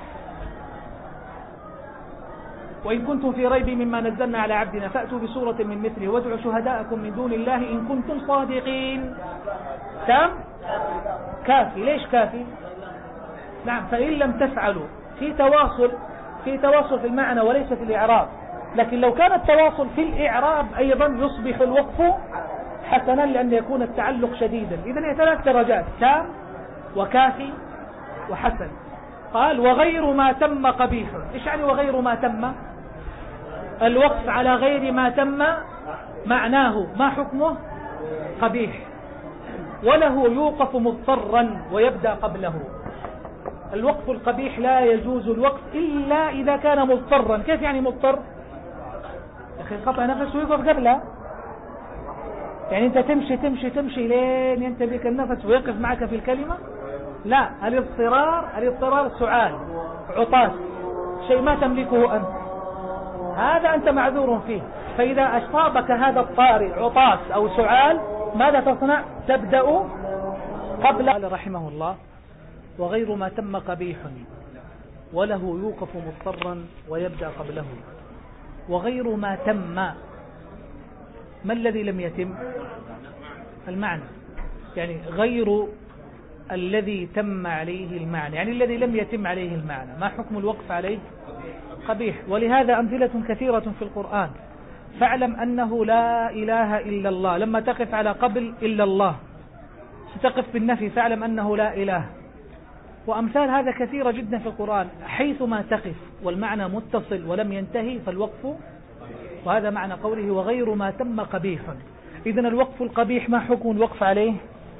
وإن كنتم في ريب مما نزلنا على عبدنا فأتوا بسورة من مثله وادعوا شهداءكم من دون الله إن كنتم صادقين. تام؟ كافي. ليش كافي؟ نعم، فإن لم تفعلوا في تواصل في تواصل في المعنى وليس في الإعراب. لكن لو كان التواصل في الإعراب أيضا يصبح الوقف حسنا، لأن يكون التعلق شديدا. إذن هي ثلاث درجات: تام وكافي وحسن. قال وغير ما تم قبيح. إيش يعني وغير ما تم؟ الوقف على غير ما تم معناه ما حكمه؟ قبيح، وله يوقف مضطرا ويبدأ قبله. الوقف القبيح لا يجوز الوقف إلا إذا كان مضطرا. كيف يعني مضطر؟ أخي قطع نفس ويقف قبله. يعني أنت تمشي تمشي تمشي لين ينتهي بك النفس ويقف معك في الكلمة؟ لا، الاضطرار الاضطرار سعال عطاس، شيء ما تملكه أنت، هذا أنت معذور فيه. فإذا أصابك هذا الطارئ عطاس أو سعال ماذا تصنع؟ تبدأ قبل. قال رحمه الله وغير ما تم قبيح وله يوقف مضطرا ويبدأ قبله. وغير ما تم، ما الذي لم يتم؟ المعنى. يعني غير الذي تم عليه المعنى، يعني الذي لم يتم عليه المعنى، ما حكم الوقف عليه؟ قبيح. ولهذا أمثلة كثيرة في القرآن. فاعلم أنه لا إله إلا الله. لما تقف على قبل إلا الله ستقف بالنفي، فاعلم أنه لا إله. وأمثال هذا كثيرة جدا في القرآن. حيثما تقف والمعنى متصل ولم ينتهي فالوقف، وهذا معنى قوله وغير ما تم قبيح. إذن الوقف القبيح ما حكم الوقف عليه؟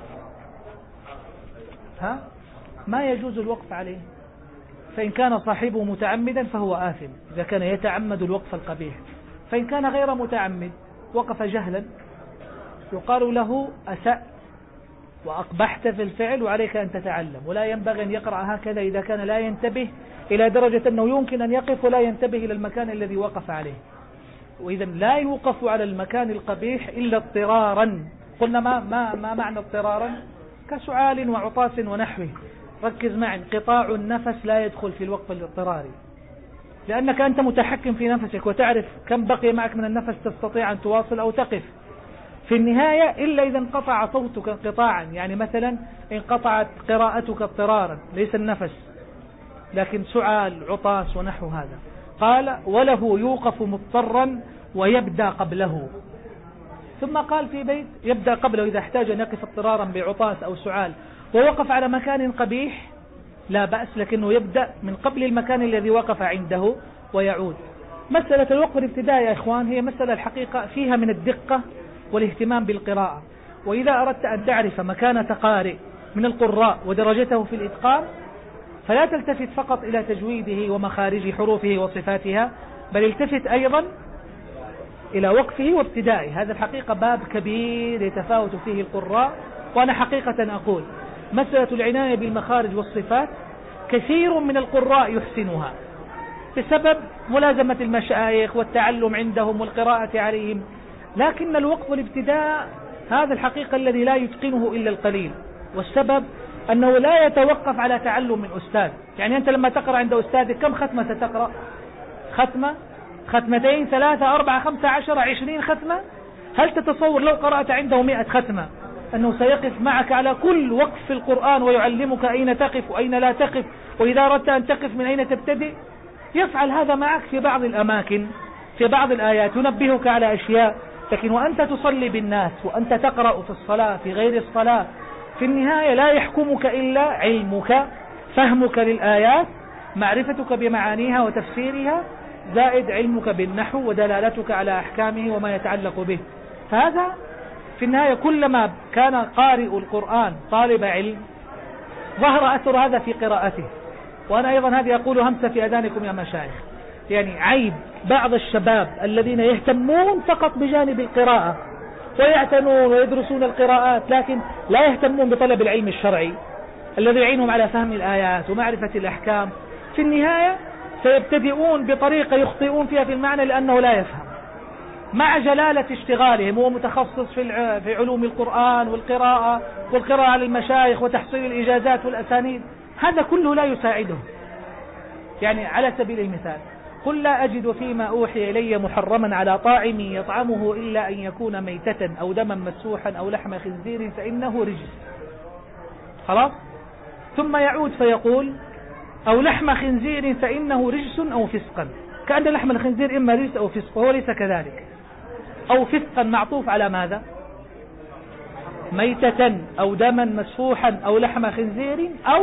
ها؟ ما يجوز الوقف عليه. فإن كان صاحبه متعمدا فهو آثم إذا كان يتعمد الوقف القبيح. فإن كان غير متعمد وقف جهلا يقال له أسأت وأقبحت في الفعل وعليك أن تتعلم. ولا ينبغي أن يقرأ هكذا إذا كان لا ينتبه إلى درجة أنه يمكن أن يقف ولا ينتبه إلى المكان الذي وقف عليه. وإذا لا يوقف على المكان القبيح إلا اضطرارا. قلنا ما, ما, ما معنى اضطرارا؟ كسعال وعطاس ونحوه. ركز معي، انقطاع النفس لا يدخل في الوقف الاضطراري، لأنك أنت متحكم في نفسك وتعرف كم بقي معك من النفس، تستطيع أن تواصل أو تقف في النهاية، إلا إذا انقطع صوتك انقطاعا. يعني مثلا انقطعت قراءتك اضطرارا، ليس النفس لكن سعال عطاس ونحو هذا. قال وله يوقف مضطرا ويبدأ قبله. ثم قال في بيت يبدأ قبله إذا احتاج أن يقف اضطرارا بعطاس أو سعال ووقف على مكان قبيح لا بأس، لكنه يبدأ من قبل المكان الذي وقف عنده ويعود. مسألة الوقف الابتدائي يا إخوان هي مسألة الحقيقة فيها من الدقة والاهتمام بالقراءة. وإذا أردت أن تعرف مكانة قارئ من القراء ودرجته في الإتقان فلا تلتفت فقط إلى تجويده ومخارج حروفه وصفاتها، بل التفت أيضا إلى وقفه وابتدائه. هذا الحقيقة باب كبير يتفاوت فيه القراء. وأنا حقيقة أقول مسألة العناية بالمخارج والصفات كثير من القراء يحسنها بسبب ملازمة المشايخ والتعلم عندهم والقراءة عليهم، لكن الوقف والابتداء هذا الحقيقة الذي لا يتقنه إلا القليل. والسبب أنه لا يتوقف على تعلم من أستاذ. يعني أنت لما تقرأ عند أستاذك كم ختمة ستقرأ؟ ختمة، ختمتين، ثلاثة، أربعة، خمسة عشر، عشرين ختمة؟ هل تتصور لو قرأت عنده مئة ختمة أنه سيقف معك على كل وقف في القرآن ويعلمك أين تقف وأين لا تقف، وإذا أردت أن تقف من أين تبتدئ؟ يفعل هذا معك في بعض الأماكن في بعض الآيات، ينبهك على أشياء. لكن وأنت تصلي بالناس وأنت تقرأ في الصلاة في غير الصلاة، في النهاية لا يحكمك إلا علمك، فهمك للآيات، معرفتك بمعانيها وتفسيرها، زائد علمك بالنحو ودلالتك على أحكامه وما يتعلق به. فهذا في النهاية كلما كان قارئ القرآن طالب علم ظهر أثر هذا في قراءته. وأنا أيضا هذه أقول همسة في أذانكم يا مشايخ، يعني عيب بعض الشباب الذين يهتمون فقط بجانب القراءة ويعتنون ويدرسون القراءات، لكن لا يهتمون بطلب العلم الشرعي الذي يعينهم على فهم الآيات ومعرفة الأحكام. في النهاية سيبتدئون بطريقة يخطئون فيها في المعنى لأنه لا يفهم، مع جلالة اشتغالهم. هو متخصص في في علوم القرآن والقراءة والقراءة على المشايخ وتحصيل الإجازات والأسانيد، هذا كله لا يساعده. يعني على سبيل المثال قل لا أجد فيما أوحي إلي محرما على طاعم يطعمه إلا أن يكون ميتة أو دما مسفوحا أو لحم خنزير فإنه رجس. خلاص، ثم يعود فيقول أو لحم خنزير فإنه رجس أو فسقا، كأن لحم الخنزير إما رجس أو فسق، وهو ليس كذلك. أو فسقا معطوف على ماذا؟ ميتة أو دما مسفوحا أو لحم خنزير أو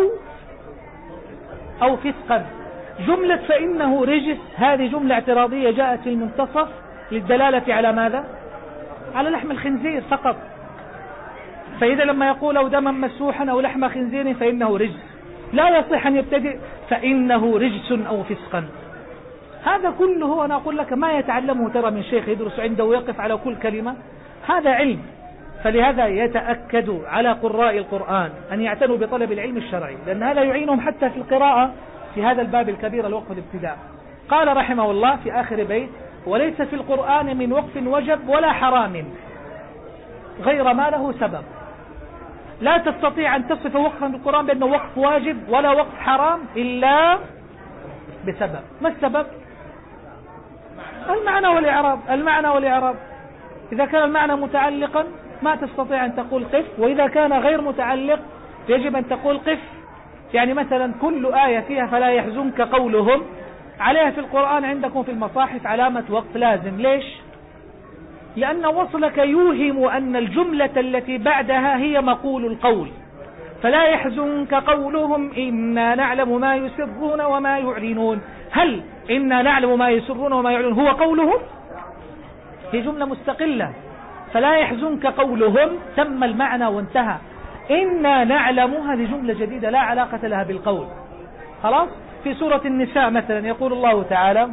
أو فسقا. جملة فإنه رجس هذه جملة اعتراضية جاءت في المنتصف للدلالة على ماذا؟ على لحم الخنزير فقط. فإذا لما يقول أو دما مسفوحا أو لحم خنزير فإنه رجس، لا يصح أن يبتدئ فإنه رجس أو فسقا. هذا كله هو أنا أقول لك ما يتعلمه ترى من شيخ يدرس عنده ويقف على كل كلمة، هذا علم. فلهذا يتأكد على قراء القرآن أن يعتنوا بطلب العلم الشرعي، لأن هذا يعينهم حتى في القراءة في هذا الباب الكبير الوقف الابتداء. قال رحمه الله في آخر بيت وليس في القرآن من وقف وجب ولا حرام غير ما له سبب. لا تستطيع أن تصف وقفا في القرآن بأنه وقف واجب ولا وقف حرام إلا بسبب. ما السبب؟ المعنى والإعراب. المعنى والإعراب إذا كان المعنى متعلقا ما تستطيع أن تقول قف، وإذا كان غير متعلق يجب أن تقول قف. يعني مثلا كل آية فيها فلا يحزنك قولهم عليها في القرآن عندكم في المصاحف علامة وقف لازم. ليش؟ لأن وصلك يوهم أن الجملة التي بعدها هي مقول القول. فلا يحزنك قولهم إنا نعلم ما يسرون وما يعلنون. هل إنا نعلم ما يسرون وما يعلنون هو قولهم؟ هي جملة مستقلة. فلا يحزنك قولهم تم المعنى وانتهى. إنا نعلم هذه جملة جديدة لا علاقة لها بالقول. خلاص. في سورة النساء مثلا يقول الله تعالى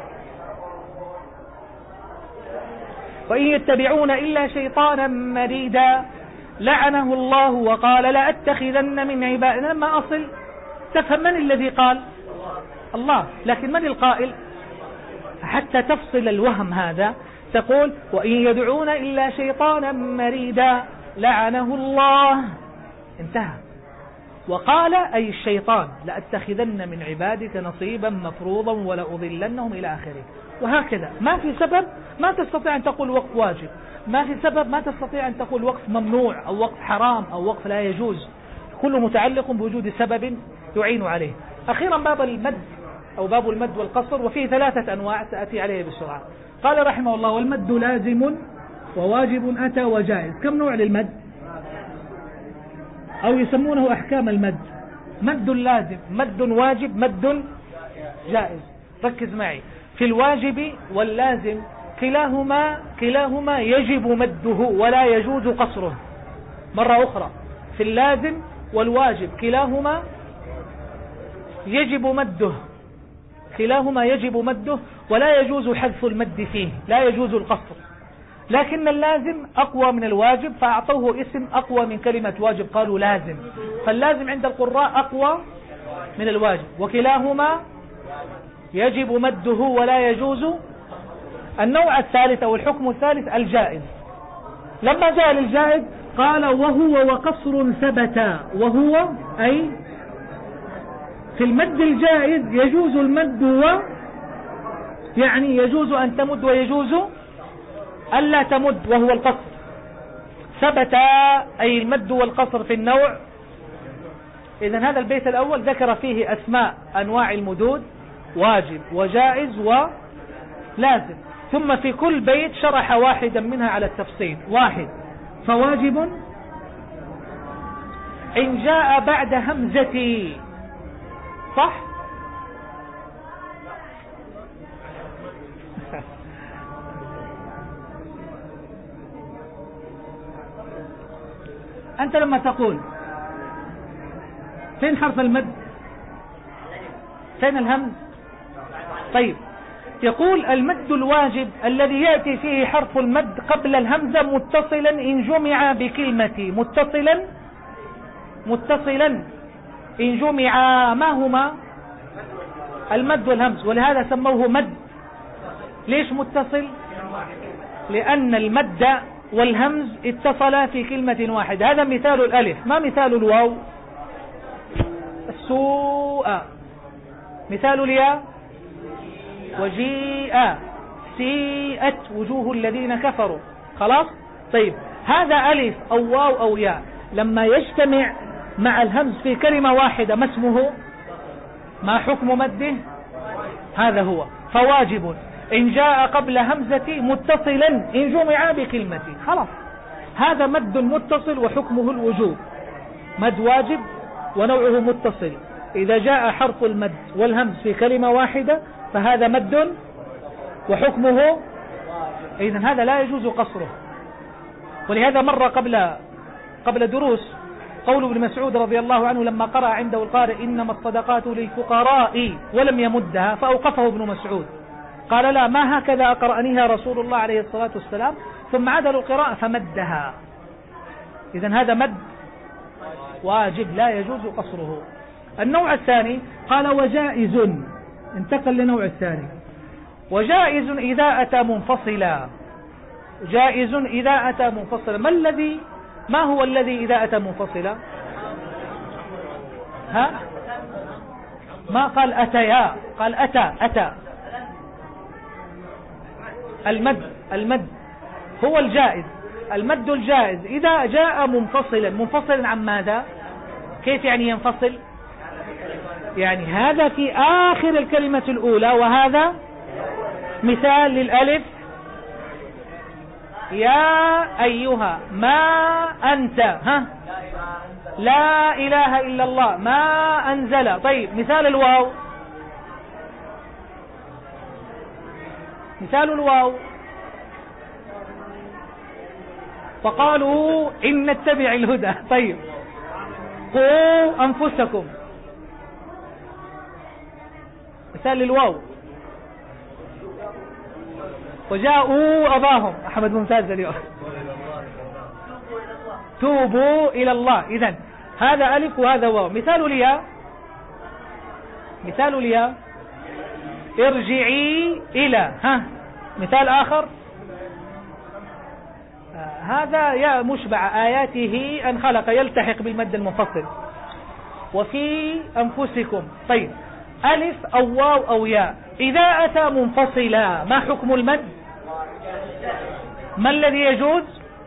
وإن يتبعون إلا شيطانا مريدا لعنه الله وقال لأتخذن من عبادنا. لما أصل تفهم من الذي قال؟ الله. لكن من القائل؟ حتى تفصل الوهم هذا تقول وإن يدعون إلا شيطانا مريدا لعنه الله. انتهى. وقال أي الشيطان لأتخذن من عبادك نصيبا مفروضا ولأضلنهم إلى آخره. وهكذا ما في سبب ما تستطيع أن تقول وقف واجب، ما في سبب ما تستطيع أن تقول وقف ممنوع أو وقف حرام أو وقف لا يجوز. كله متعلق بوجود سبب يعين عليه. أخيرا باب المد أو باب المد والقصر، وفيه ثلاثة أنواع سأتي عليه بسرعة. قال رحمه الله والمد لازم وواجب أتى وجائز. كم نوع للمد؟ أو يسمونه أحكام المد. مد لازم، مد واجب، مد جائز. ركز معي. في الواجب واللازم كلاهما كلاهما يجب مده ولا يجوز قصره. مرة أخرى، في اللازم والواجب كلاهما يجب مده كلاهما يجب مده ولا يجوز حذف المد فيه، لا يجوز القصر. لكن اللازم أقوى من الواجب فأعطوه اسم أقوى من كلمة واجب، قالوا لازم. فاللازم عند القراء أقوى من الواجب، وكلاهما يجب مده ولا يجوز. النوع الثالث أو الحكم الثالث الجائز. لما جاء للجائز قال وهو وقصر ثبتا. وهو أي في المد الجائز يجوز المد و يعني يجوز أن تمد ويجوز ألا تمد وهو القصر. ثبتا أي المد والقصر في النوع. إذن هذا البيت الأول ذكر فيه أسماء أنواع المدود واجب وجائز ولازم، ثم في كل بيت شرح واحدا منها على التفصيل. واحد فواجب إن جاء بعد همزتي. صح؟ أنت لما تقول فين حرف المد؟ فين الهمز؟ طيب يقول المد الواجب الذي يأتي فيه حرف المد قبل الهمزة متصلا إن جمع بكلمة. متصلا متصلا إن جمع ما هما؟ المد والهمز، ولهذا سموه مد. ليش متصل؟ لأن المد والهمز اتصلا في كلمة واحدة. هذا مثال الألف. ما مثال الواو؟ السوء. مثال الياء وجيء سيئت وجوه الذين كفروا. خلاص. طيب هذا ألف أو واو أو ياء لما يجتمع مع الهمز في كلمة واحدة ما اسمه؟ ما حكم مده؟ هذا هو. فواجب إن جاء قبل همزتي متصلا إن جمع بكلمتي. خلاص هذا مد متصل وحكمه الوجوب. مد واجب ونوعه متصل. إذا جاء حرف المد والهمز في كلمة واحدة فهذا مد وحكمه. إذن هذا لا يجوز قصره. ولهذا مر قبل قبل دروس قول ابن مسعود رضي الله عنه لما قرأ عنده القارئ إنما الصدقات للفقراء ولم يمدها فأوقفه ابن مسعود قال لا ما هكذا أقرأنيها رسول الله عليه الصلاة والسلام، ثم عدل القراءة فمدها. إذن هذا مد واجب لا يجوز قصره. النوع الثاني قال وجائز. انتقل لنوع الثاني. وجائز إذا أتى منفصلا. جائز إذا أتى منفصلا. ما الذي ما هو الذي إذا أتى منفصلا؟ ها؟ ما قال أتيا، قال أتى أتى. المد المد هو الجائز. المد الجائز إذا جاء منفصلا. منفصلا عن ماذا؟ كيف يعني ينفصل؟ يعني هذا في آخر الكلمة الأولى وهذا مثال للألف يا أيها ما أنت ها لا إله إلا الله ما أنزل. طيب مثال الواو، مثال الواو فقالوا إن نتبع الهدى. طيب قوا أنفسكم، مثال الواو وجاءوا أباهم. أحمد ممتاز اليوم. توبوا إلى الله. إذن هذا ألف وهذا واو. مثال الياء، مثال الياء ارجعي إلى ها. مثال آخر آه هذا يا مشبع آياته أن خلق يلتحق بالمد المنفصل. وفي أنفسكم. طيب ألف أو واو أو ياء إذا أتى منفصلا ما حكم المد؟ ما الذي يجوز؟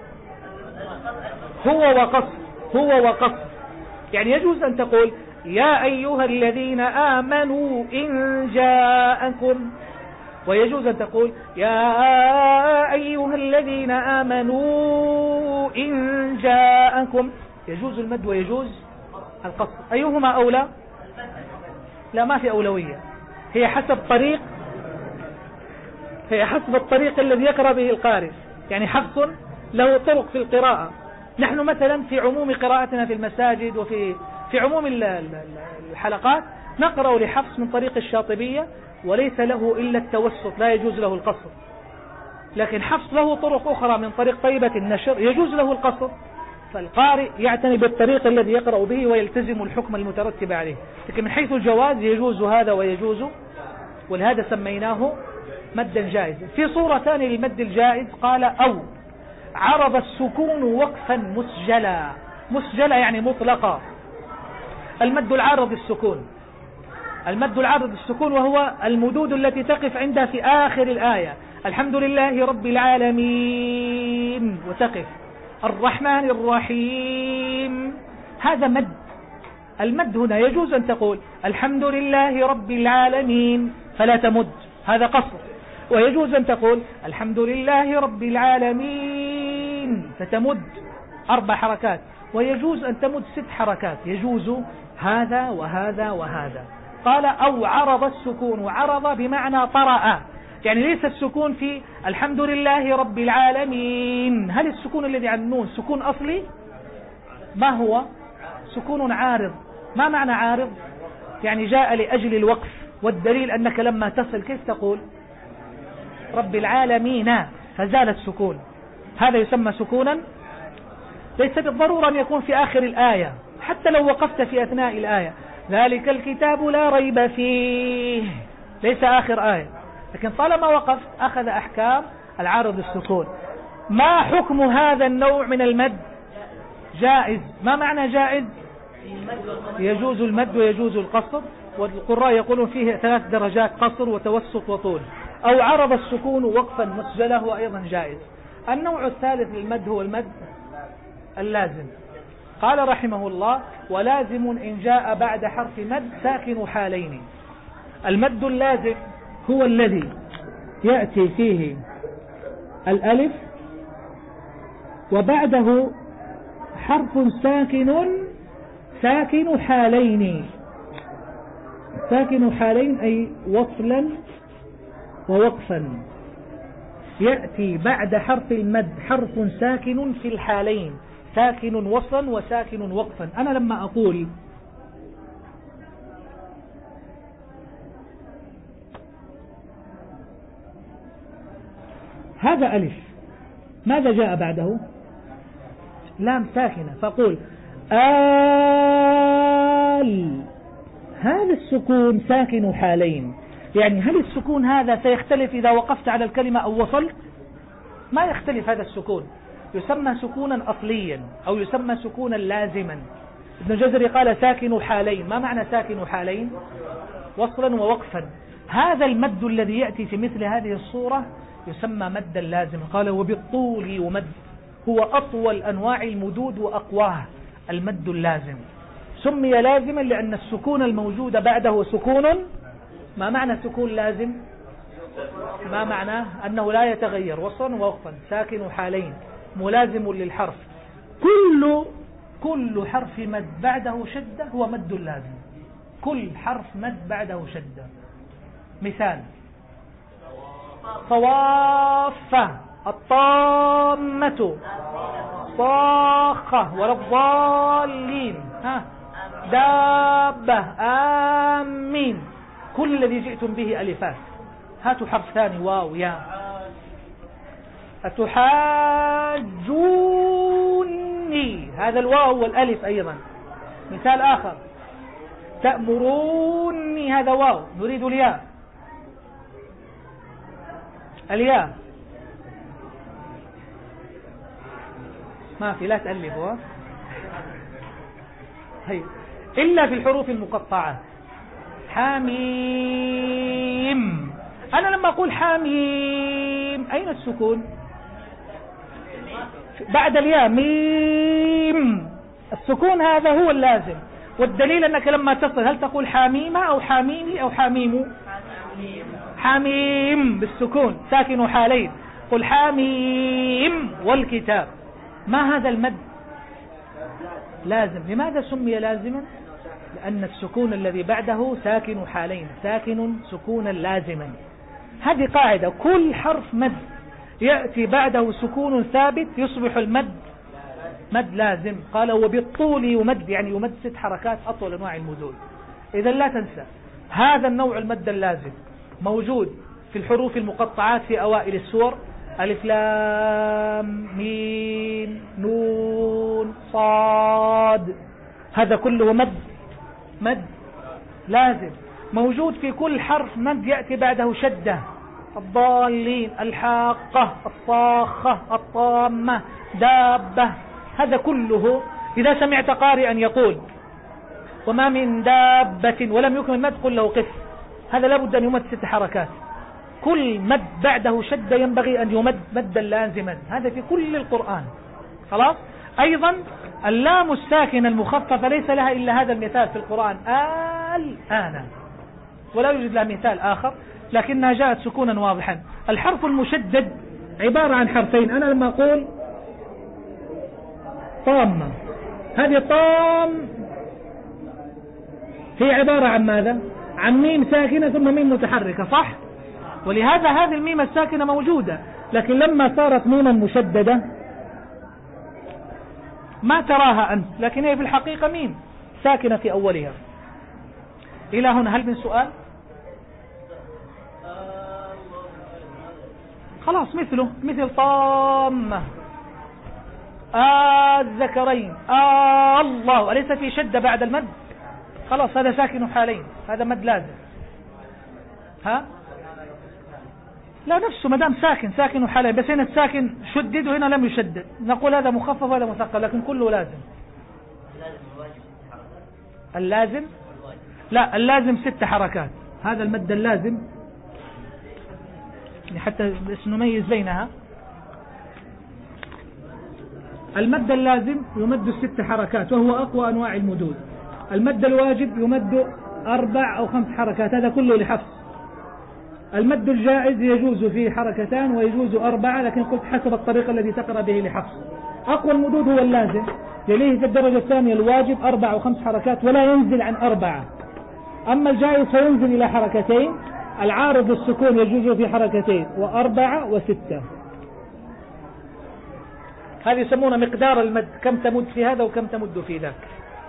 هو وقصر، هو وقصر. يعني يجوز أن تقول يا أيها الذين آمنوا إن جاءكم، ويجوز أن تقول يا أيها الذين آمنوا إن جاءكم. يجوز المد ويجوز القصر. أيهما أولى؟ لا ما في أولوية، هي حسب طريق، هي حسب الطريق الذي يقرأ به القارئ. يعني حفص له طرق في القراءة. نحن مثلا في عموم قراءتنا في المساجد وفي في عموم الحلقات نقرأ لحفص من طريق الشاطبية وليس له إلا التوسط، لا يجوز له القصر. لكن حفص له طرق أخرى من طريق طيبة النشر يجوز له القصر، فالقارئ يعتني بالطريق الذي يقرأ به ويلتزم الحكم المترتب عليه. لكن من حيث الجواز يجوز هذا ويجوز، ولهذا سميناه مدا جائزا. في صورة ثانية للمد الجائز قال أو عرض السكون وقفا مسجلا. مسجلا يعني مطلقا. المد العارض السكون، المد العارض السكون وهو المدود التي تقف عندها في آخر الآية. الحمد لله رب العالمين وتقف الرحمن الرحيم، هذا مد. المد هنا يجوز أن تقول الحمد لله رب العالمين فلا تمد، هذا قصر. ويجوز أن تقول الحمد لله رب العالمين فتمد أربع حركات. ويجوز أن تمد ست حركات، يجوز هذا وهذا وهذا. قال أو عرض السكون، وعرض بمعنى طرأ، يعني ليس السكون في الحمد لله رب العالمين. هل السكون الذي على النون سكون أصلي؟ ما هو؟ سكون عارض. ما معنى عارض؟ يعني جاء لأجل الوقف. والدليل أنك لما تصل كيف تقول رب العالمين فزال السكون، هذا يسمى سكونا. ليس بالضرورة أن يكون في آخر الآية، حتى لو وقفت في أثناء الآية ذلك الكتاب لا ريب فيه ليس آخر آية، لكن طالما وقفت أخذ أحكام العارض السكون. ما حكم هذا النوع من المد؟ جائز. ما معنى جائز؟ يجوز المد ويجوز القصر، والقراء يقولون فيه ثلاث درجات: قصر وتوسط وطول. أو عرض السكون وقفا مسجله هو أيضا جائز. النوع الثالث للمد هو المد اللازم. قال رحمه الله: ولازم إن جاء بعد حرف مد ساكن حالين. المد اللازم هو الذي يأتي فيه الألف وبعده حرف ساكن ساكن حالين. ساكن حالين أي وصلا ووقفا. يأتي بعد حرف المد حرف ساكن في الحالين، ساكن وصلا وساكن وقفا. أنا لما أقول هذا ألف، ماذا جاء بعده؟ لام ساكنة، فأقول آل. هذا السكون ساكن حالين. يعني هل السكون هذا سيختلف إذا وقفت على الكلمة أو وصلت؟ ما يختلف هذا السكون، يسمى سكونا أصليا أو يسمى سكونا لازما. ابن جزري قال ساكن حالين. ما معنى ساكن حالين؟ وصلا ووقفا. هذا المد الذي يأتي في مثل هذه الصورة يسمى مدا لازما. قال وبالطول يمد، هو أطول أنواع المدود وأقواه المد اللازم. سمي لازما لأن السكون الموجود بعده سكون. ما معنى سكون لازم؟ ما معناه؟ أنه لا يتغير وصلا ووقفا، ساكن حالين ملازم للحرف. كل كل حرف مد بعده شدة هو مد لازم. كل حرف مد بعده شدة. مثال: صوافة، الطامة، صاخة، ولا الضالين، ها، دابة، آمين. كل الذي جئتم به ألفات. هاتوا حرف ثاني، واو، يا. أتحاجوني، هذا الواو والألف أيضا. مثال آخر: تأمروني، هذا واو، نريد الياء. الياء ما في، لا تألفوا. هي إلا في الحروف المقطعة. حميم، أنا لما أقول حميم أين السكون؟ بعد الياء، ميم. السكون هذا هو اللازم، والدليل أنك لما تصل هل تقول حميمة أو حميمي أو حميم؟ حميم بالسكون، ساكن حالين. قل حميم والكتاب. ما هذا المد؟ لازم. لماذا سمي لازما؟ لأن السكون الذي بعده ساكن حالين، ساكن سكونا لازما. هذه قاعدة، كل حرف مد يأتي بعده سكون ثابت يصبح المد مد لازم. قال وبالطول يمد، يعني يمد ست حركات، أطول أنواع المدود. إذا لا تنسى هذا النوع المد اللازم موجود في الحروف المقطعات في أوائل السور: ألف لام ميم نون صاد. هذا كله مد مد لازم. موجود في كل حرف مد يأتي بعده شدة: الضالين، الحاقة، الصاخة، الطامة، دابة. هذا كله إذا سمعت قارئا يقول وما من دابة ولم يكن المد، قل له قف، هذا لابد أن يمد ست حركات. كل مد بعده شدة ينبغي أن يمد مدا لازما. هذا في كل القرآن. خلاص. أيضا اللام الساكنة المخففة ليس لها إلا هذا المثال في القرآن: الآن، ولا يوجد لها مثال آخر، لكنها جاءت سكونا واضحا. الحرف المشدد عبارة عن حرفين. أنا لما أقول طامة، هذه طام هي عبارة عن ماذا؟ عن ميم ساكنة ثم ميم متحركة، صح؟ ولهذا هذه الميم الساكنة موجودة، لكن لما صارت ميما مشددة ما تراها أنت، لكن هي في الحقيقة ميم ساكنة في أولها. إلى هنا هل من سؤال؟ خلاص، مثله مثل طامة، آه الذكرين، آه الله، أليس في شدة بعد المد؟ خلاص، هذا ساكن حالين، هذا مد لازم. ها؟ لا، نفسه مدام ساكن ساكن حالين، بس هنا الساكن شدد وهنا لم يشدد، نقول هذا مخفف وهذا مثقل، لكن كله لازم. اللازم؟ لا، اللازم ست حركات. هذا المد اللازم حتى بس نميز بينها. المد اللازم يمد ست حركات وهو أقوى أنواع المدود. المد الواجب يمد أربع أو خمس حركات، هذا كله لحفظ. المد الجائز يجوز فيه حركتان ويجوز أربعة، لكن قلت حسب الطريقة التي تقرأ به لحفظ. أقوى المدود هو اللازم، يليه في الدرجة الثانية الواجب أربع أو خمس حركات ولا ينزل عن أربعة. أما الجائز فينزل إلى حركتين. العارض السكون يجوز في حركتين وأربعة وستة. هذه يسمونه مقدار المد، كم تمد في هذا وكم تمد في ذاك.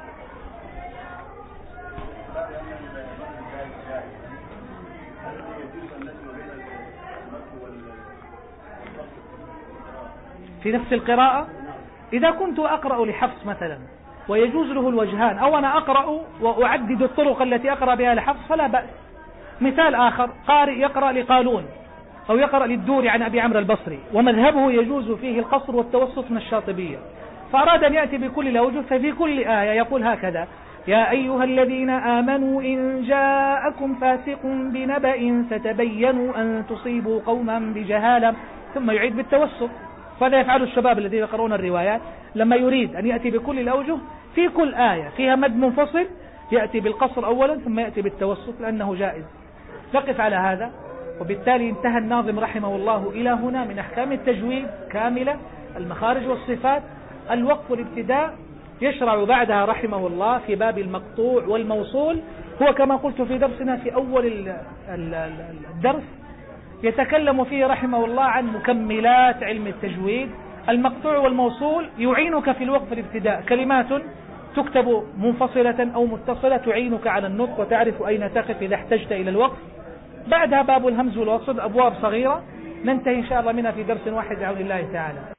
في نفس القراءة إذا كنت أقرأ لحفص مثلا ويجوز له الوجهان، أو أنا أقرأ وأعدد الطرق التي أقرأ بها لحفص فلا بأس. مثال آخر: قارئ يقرأ لقالون أو يقرأ للدوري عن أبي عمرو البصري ومذهبه يجوز فيه القصر والتوسط من الشاطبية، فأراد أن يأتي بكل الأوجه، ففي كل آية يقول هكذا: يا أيها الذين آمنوا إن جاءكم فاسق بنبأ فتبينوا أن تصيبوا قوما بجهالة، ثم يعيد بالتوسط. فهذا يفعل الشباب الذين يقرؤون الروايات لما يريد أن يأتي بكل الأوجه في كل آية فيها مد منفصل، يأتي بالقصر أولا ثم يأتي بالتوسط لأنه جائز. نقف على هذا. وبالتالي انتهى الناظم رحمه الله إلى هنا من أحكام التجويد كاملة، المخارج والصفات. الوقف والابتداء يشرع بعدها رحمه الله في باب المقطوع والموصول. هو كما قلت في درسنا في أول الدرس يتكلم فيه رحمه الله عن مكملات علم التجويد. المقطوع والموصول يعينك في الوقف والابتداء، كلمات تكتب منفصلة أو متصلة تعينك على النطق وتعرف أين تقف إذا احتجت إلى الوقف. بعدها باب الهمز والوصل، أبواب صغيرة ننتهي إن شاء الله منها في درس واحد بعون الله تعالى.